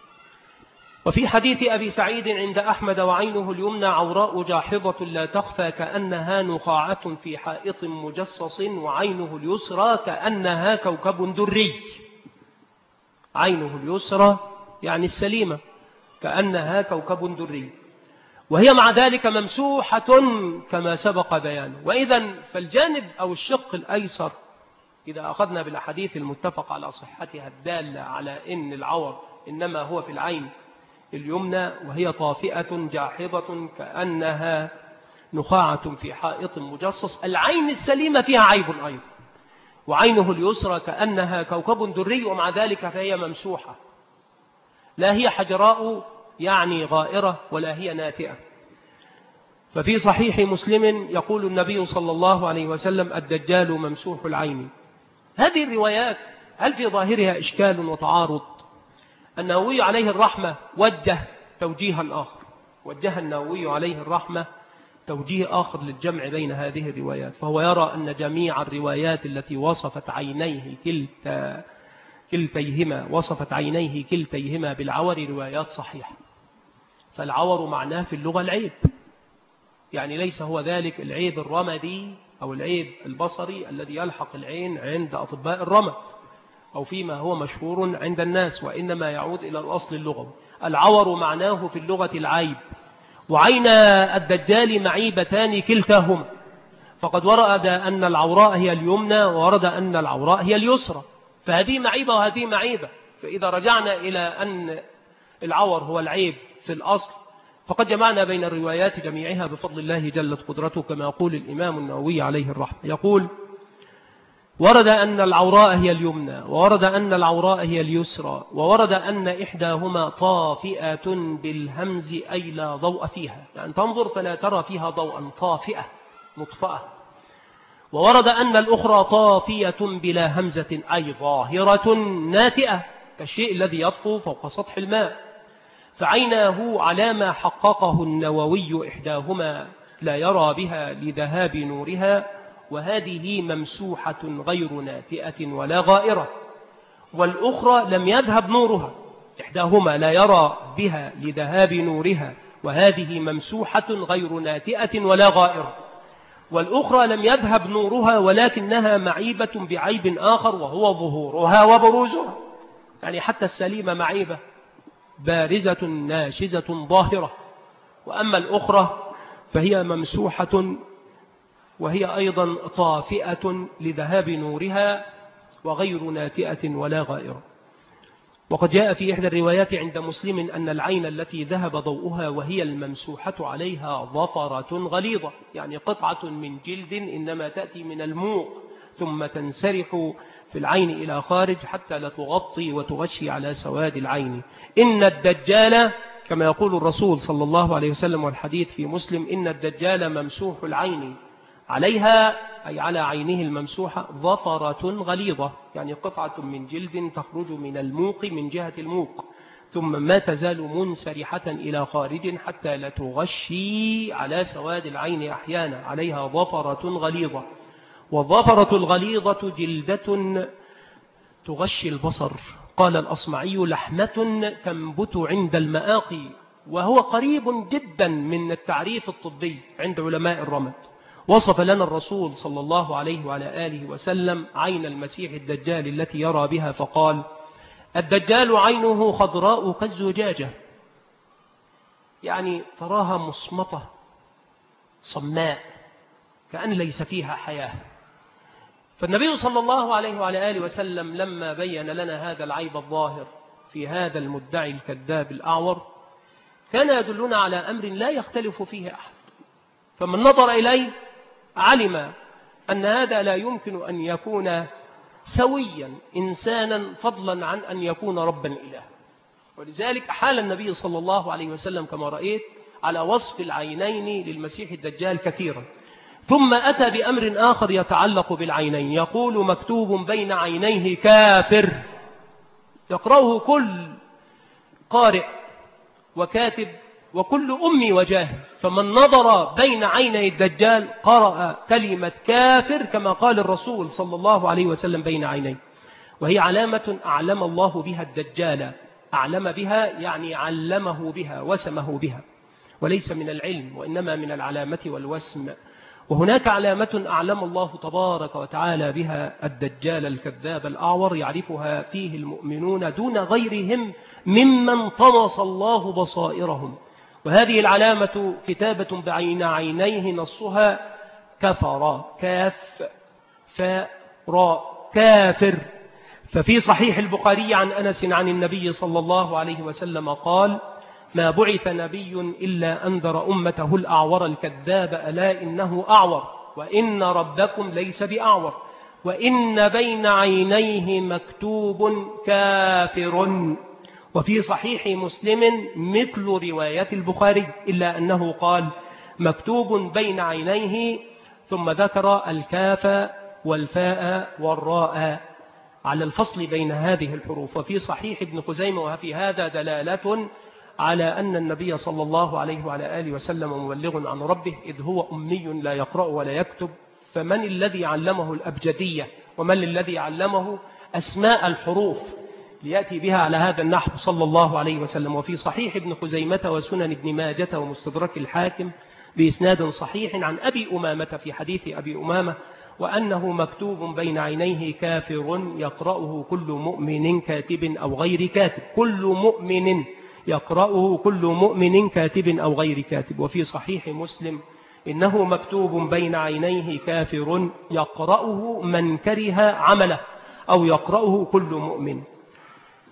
وفي حديث أبي سعيد عند أحمد وعينه اليمنى عوراء جاحظة لا تخفى كأنها نخاعة في حائط مجصص، وعينه اليسرى كأنها كوكب دري. عينه اليسرى يعني السليمة كأنها كوكب دري، وهي مع ذلك ممسوحة كما سبق بيانه. وإذن فالجانب أو الشق الأيسر إذا أخذنا بالأحاديث المتفق على صحتها الدالة على إن العور إنما هو في العين اليمنى، وهي طافئة جاحظة كأنها نخاعة في حائط مجصص، العين السليمة فيها عيب أيضا. وعينه اليسرى كأنها كوكب دري، ومع ذلك فهي ممسوحة، لا هي حجراء يعني غائرة ولا هي ناتئة. ففي صحيح مسلم يقول النبي صلى الله عليه وسلم الدجال ممسوح العين. هذه الروايات هل في ظاهرها إشكال وتعارض؟ النووي عليه الرحمة وجه توجيها آخر، وجه النووي عليه الرحمة توجيه آخر للجمع بين هذه الروايات، فهو يرى أن جميع الروايات التي وصفت عينيه كلتيهما بالعور روايات صحيحة. فالعور معناه في اللغة العيب، يعني ليس هو ذلك العيب الرمدي أو العيب البصري الذي يلحق العين عند أطباء الرمد أو فيما هو مشهور عند الناس، وإنما يعود إلى الأصل اللغوي. العور معناه في اللغة العيب، وعين الدجال معيبتان كلتاهما، فقد ورد أن العوراء هي اليمنى وورد أن العوراء هي اليسرى، فهذه معيبة وهذه معيبة، فإذا رجعنا إلى أن العور هو العيب في الأصل، فقد جمعنا بين الروايات جميعها بفضل الله جلت قدرته، كما يقول الإمام النووي عليه الرحمة. يقول: ورد أن العوراء هي اليمنى، وورد أن العوراء هي اليسرى، وورد أن إحداهما طافئة بالهمز أي لا ضوء فيها، يعني تنظر فلا ترى فيها ضوءا، طافئة مطفأة. وورد أن الأخرى طافية بلا همزة أي ظاهرة ناتئة، كالشيء الذي يطفو فوق سطح الماء. فعيناه على ما حققه النووي إحداهما لا يرى بها لذهاب نورها، وهذه ممسوحة غير ناتئة ولا غائرة. والأخرى لم يذهب نورها، إحداهما لا يرى بها لذهاب نورها، وهذه ممسوحة غير ناتئة ولا غائرة. والأخرى لم يذهب نورها ولكنها معيبة بعيب آخر وهو ظهورها وبروزها، يعني حتى السليمة معيبة بارزة ناشزة ظاهرة. وأما الأخرى فهي ممسوحة وهي أيضا طافئة لذهاب نورها وغير ناتئة ولا غائرة. وقد جاء في إحدى الروايات عند مسلم أن العين التي ذهب ضوءها وهي الممسوحة عليها ظفرة غليظة، يعني قطعة من جلد إنما تأتي من الموق ثم تنسرح في العين إلى خارج حتى لا تغطي وتغشي على سواد العين. إن الدجال كما يقول الرسول صلى الله عليه وسلم والحديث في مسلم: إن الدجال ممسوح العين عليها، أي على عينه الممسوحة، ظفرة غليظة، يعني قطعة من جلد تخرج من الموق من جهة الموق ثم ما تزال منسرحة إلى خارج حتى لا تغشي على سواد العين أحيانا، عليها ظفرة غليظة. والظفرة الغليظة جلدة تغشي البصر. قال الأصمعي: لحمة تنبت عند المآقي، وهو قريب جدا من التعريف الطبي عند علماء الرمد. وصف لنا الرسول صلى الله عليه وعلى آله وسلم عين المسيح الدجال التي يرى بها فقال: الدجال عينه خضراء كالزجاجة، يعني تراها مصمتة صماء كأن ليس فيها حياة. فالنبي صلى الله عليه وعلى آله وسلم لما بين لنا هذا العيب الظاهر في هذا المدعي الكذاب الأعور كان يدلنا على أمر لا يختلف فيه أحد، فمن نظر إليه علم أن هذا لا يمكن أن يكون سويا إنسانا فضلا عن أن يكون ربا إله. ولذلك حال النبي صلى الله عليه وسلم كما رأيت على وصف العينين للمسيح الدجال كثيرا، ثم أتى بأمر آخر يتعلق بالعينين، يقول: مكتوب بين عينيه كافر، يقرأه كل قارئ وكاتب وكل أمي وجاهل. فمن نظر بين عيني الدجال قرأ كلمة كافر كما قال الرسول صلى الله عليه وسلم بين عينيه، وهي علامة أعلم الله بها الدجال. أعلم بها يعني علمه بها، وسمه بها، وليس من العلم وإنما من العلامة والوسم. وهناك علامة أعلم الله تبارك وتعالى بها الدجال الكذاب الأعور يعرفها فيه المؤمنون دون غيرهم ممن طمس الله بصائرهم. وهذه العلامة كتابة بعين عينيه نصها كفر، كاف فاء راء، كافر. ففي صحيح البخاري عن أنس عن النبي صلى الله عليه وسلم قال: ما بعث نبي إلا أنذر أمته الأعور الكذاب ألا إنه أعور وإن ربكم ليس بأعور وإن بين عينيه مكتوب كافر. وفي صحيح مسلم مثل رواية البخاري إلا أنه قال: مكتوب بين عينيه، ثم ذكر الكاف والفاء والراء على الفصل بين هذه الحروف. وفي صحيح ابن خزيمة وفي هذا دلالة على أن النبي صلى الله عليه وعلى آله وسلم مبلغ عن ربه، إذ هو أمي لا يقرأ ولا يكتب. فمن الذي علمه الأبجدية ومن الذي علمه أسماء الحروف ليأتي بها على هذا النحو صلى الله عليه وسلم؟ وفي صحيح ابن خزيمة وسنن ابن ماجة ومستدرك الحاكم بإسناد صحيح عن أبي أمامة في حديث أبي أمامة وأنه مكتوب بين عينيه كافر يقرأه كل مؤمن كاتب أو غير كاتب، كل مؤمن يقرأه كل مؤمن كاتب أو غير كاتب. وفي صحيح مسلم إنه مكتوب بين عينيه كافر يقرأه من كره عمله أو يقرأه كل مؤمن.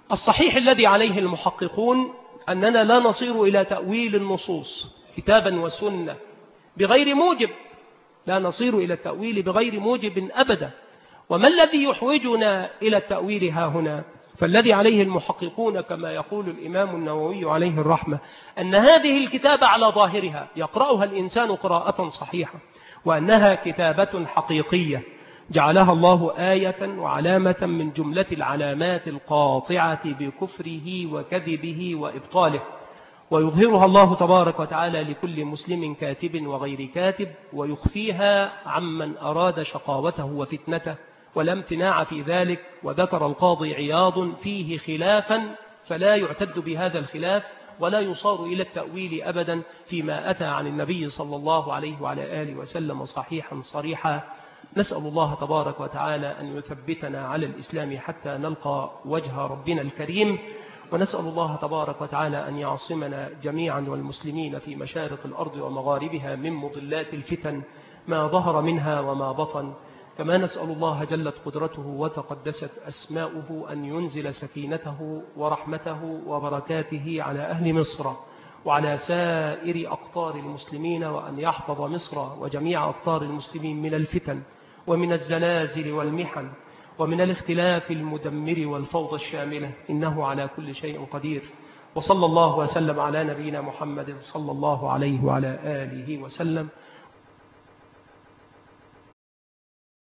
الصحيح الذي عليه المحققون أننا لا نصير إلى تأويل النصوص كتابا وسنة بغير موجب، لا نصير إلى التأويل بغير موجب أبدا. وما الذي يحوجنا إلى التأويل ها هنا؟ فالذي عليه المحققون كما يقول الإمام النووي عليه الرحمة أن هذه الكتابة على ظاهرها يقرأها الإنسان قراءة صحيحة، وأنها كتابة حقيقية جعلها الله آية وعلامة من جملة العلامات القاطعة بكفره وكذبه وإبطاله، ويظهرها الله تبارك وتعالى لكل مسلم كاتب وغير كاتب، ويخفيها عمن أراد شقاوته وفتنته ولا امتناع في ذلك. وذكر القاضي عياض فيه خلافا فلا يعتد بهذا الخلاف ولا يصار إلى التأويل أبدا فيما أتى عن النبي صلى الله عليه وعلى آله وسلم صحيحا صريحا. نسأل الله تبارك وتعالى أن يثبتنا على الإسلام حتى نلقى وجه ربنا الكريم، ونسأل الله تبارك وتعالى أن يعصمنا جميعا والمسلمين في مشارق الأرض ومغاربها من مضلات الفتن ما ظهر منها وما بطن. كما نسأل الله جلت قدرته وتقدست أسماؤه أن ينزل سكينته ورحمته وبركاته على أهل مصر وعلى سائر أقطار المسلمين، وأن يحفظ مصر وجميع أقطار المسلمين من الفتن ومن الزلازل والمحن ومن الاختلاف المدمر والفوضى الشاملة، إنه على كل شيء قدير. وصلى الله وسلم على نبينا محمد صلى الله عليه وعلى آله وسلم.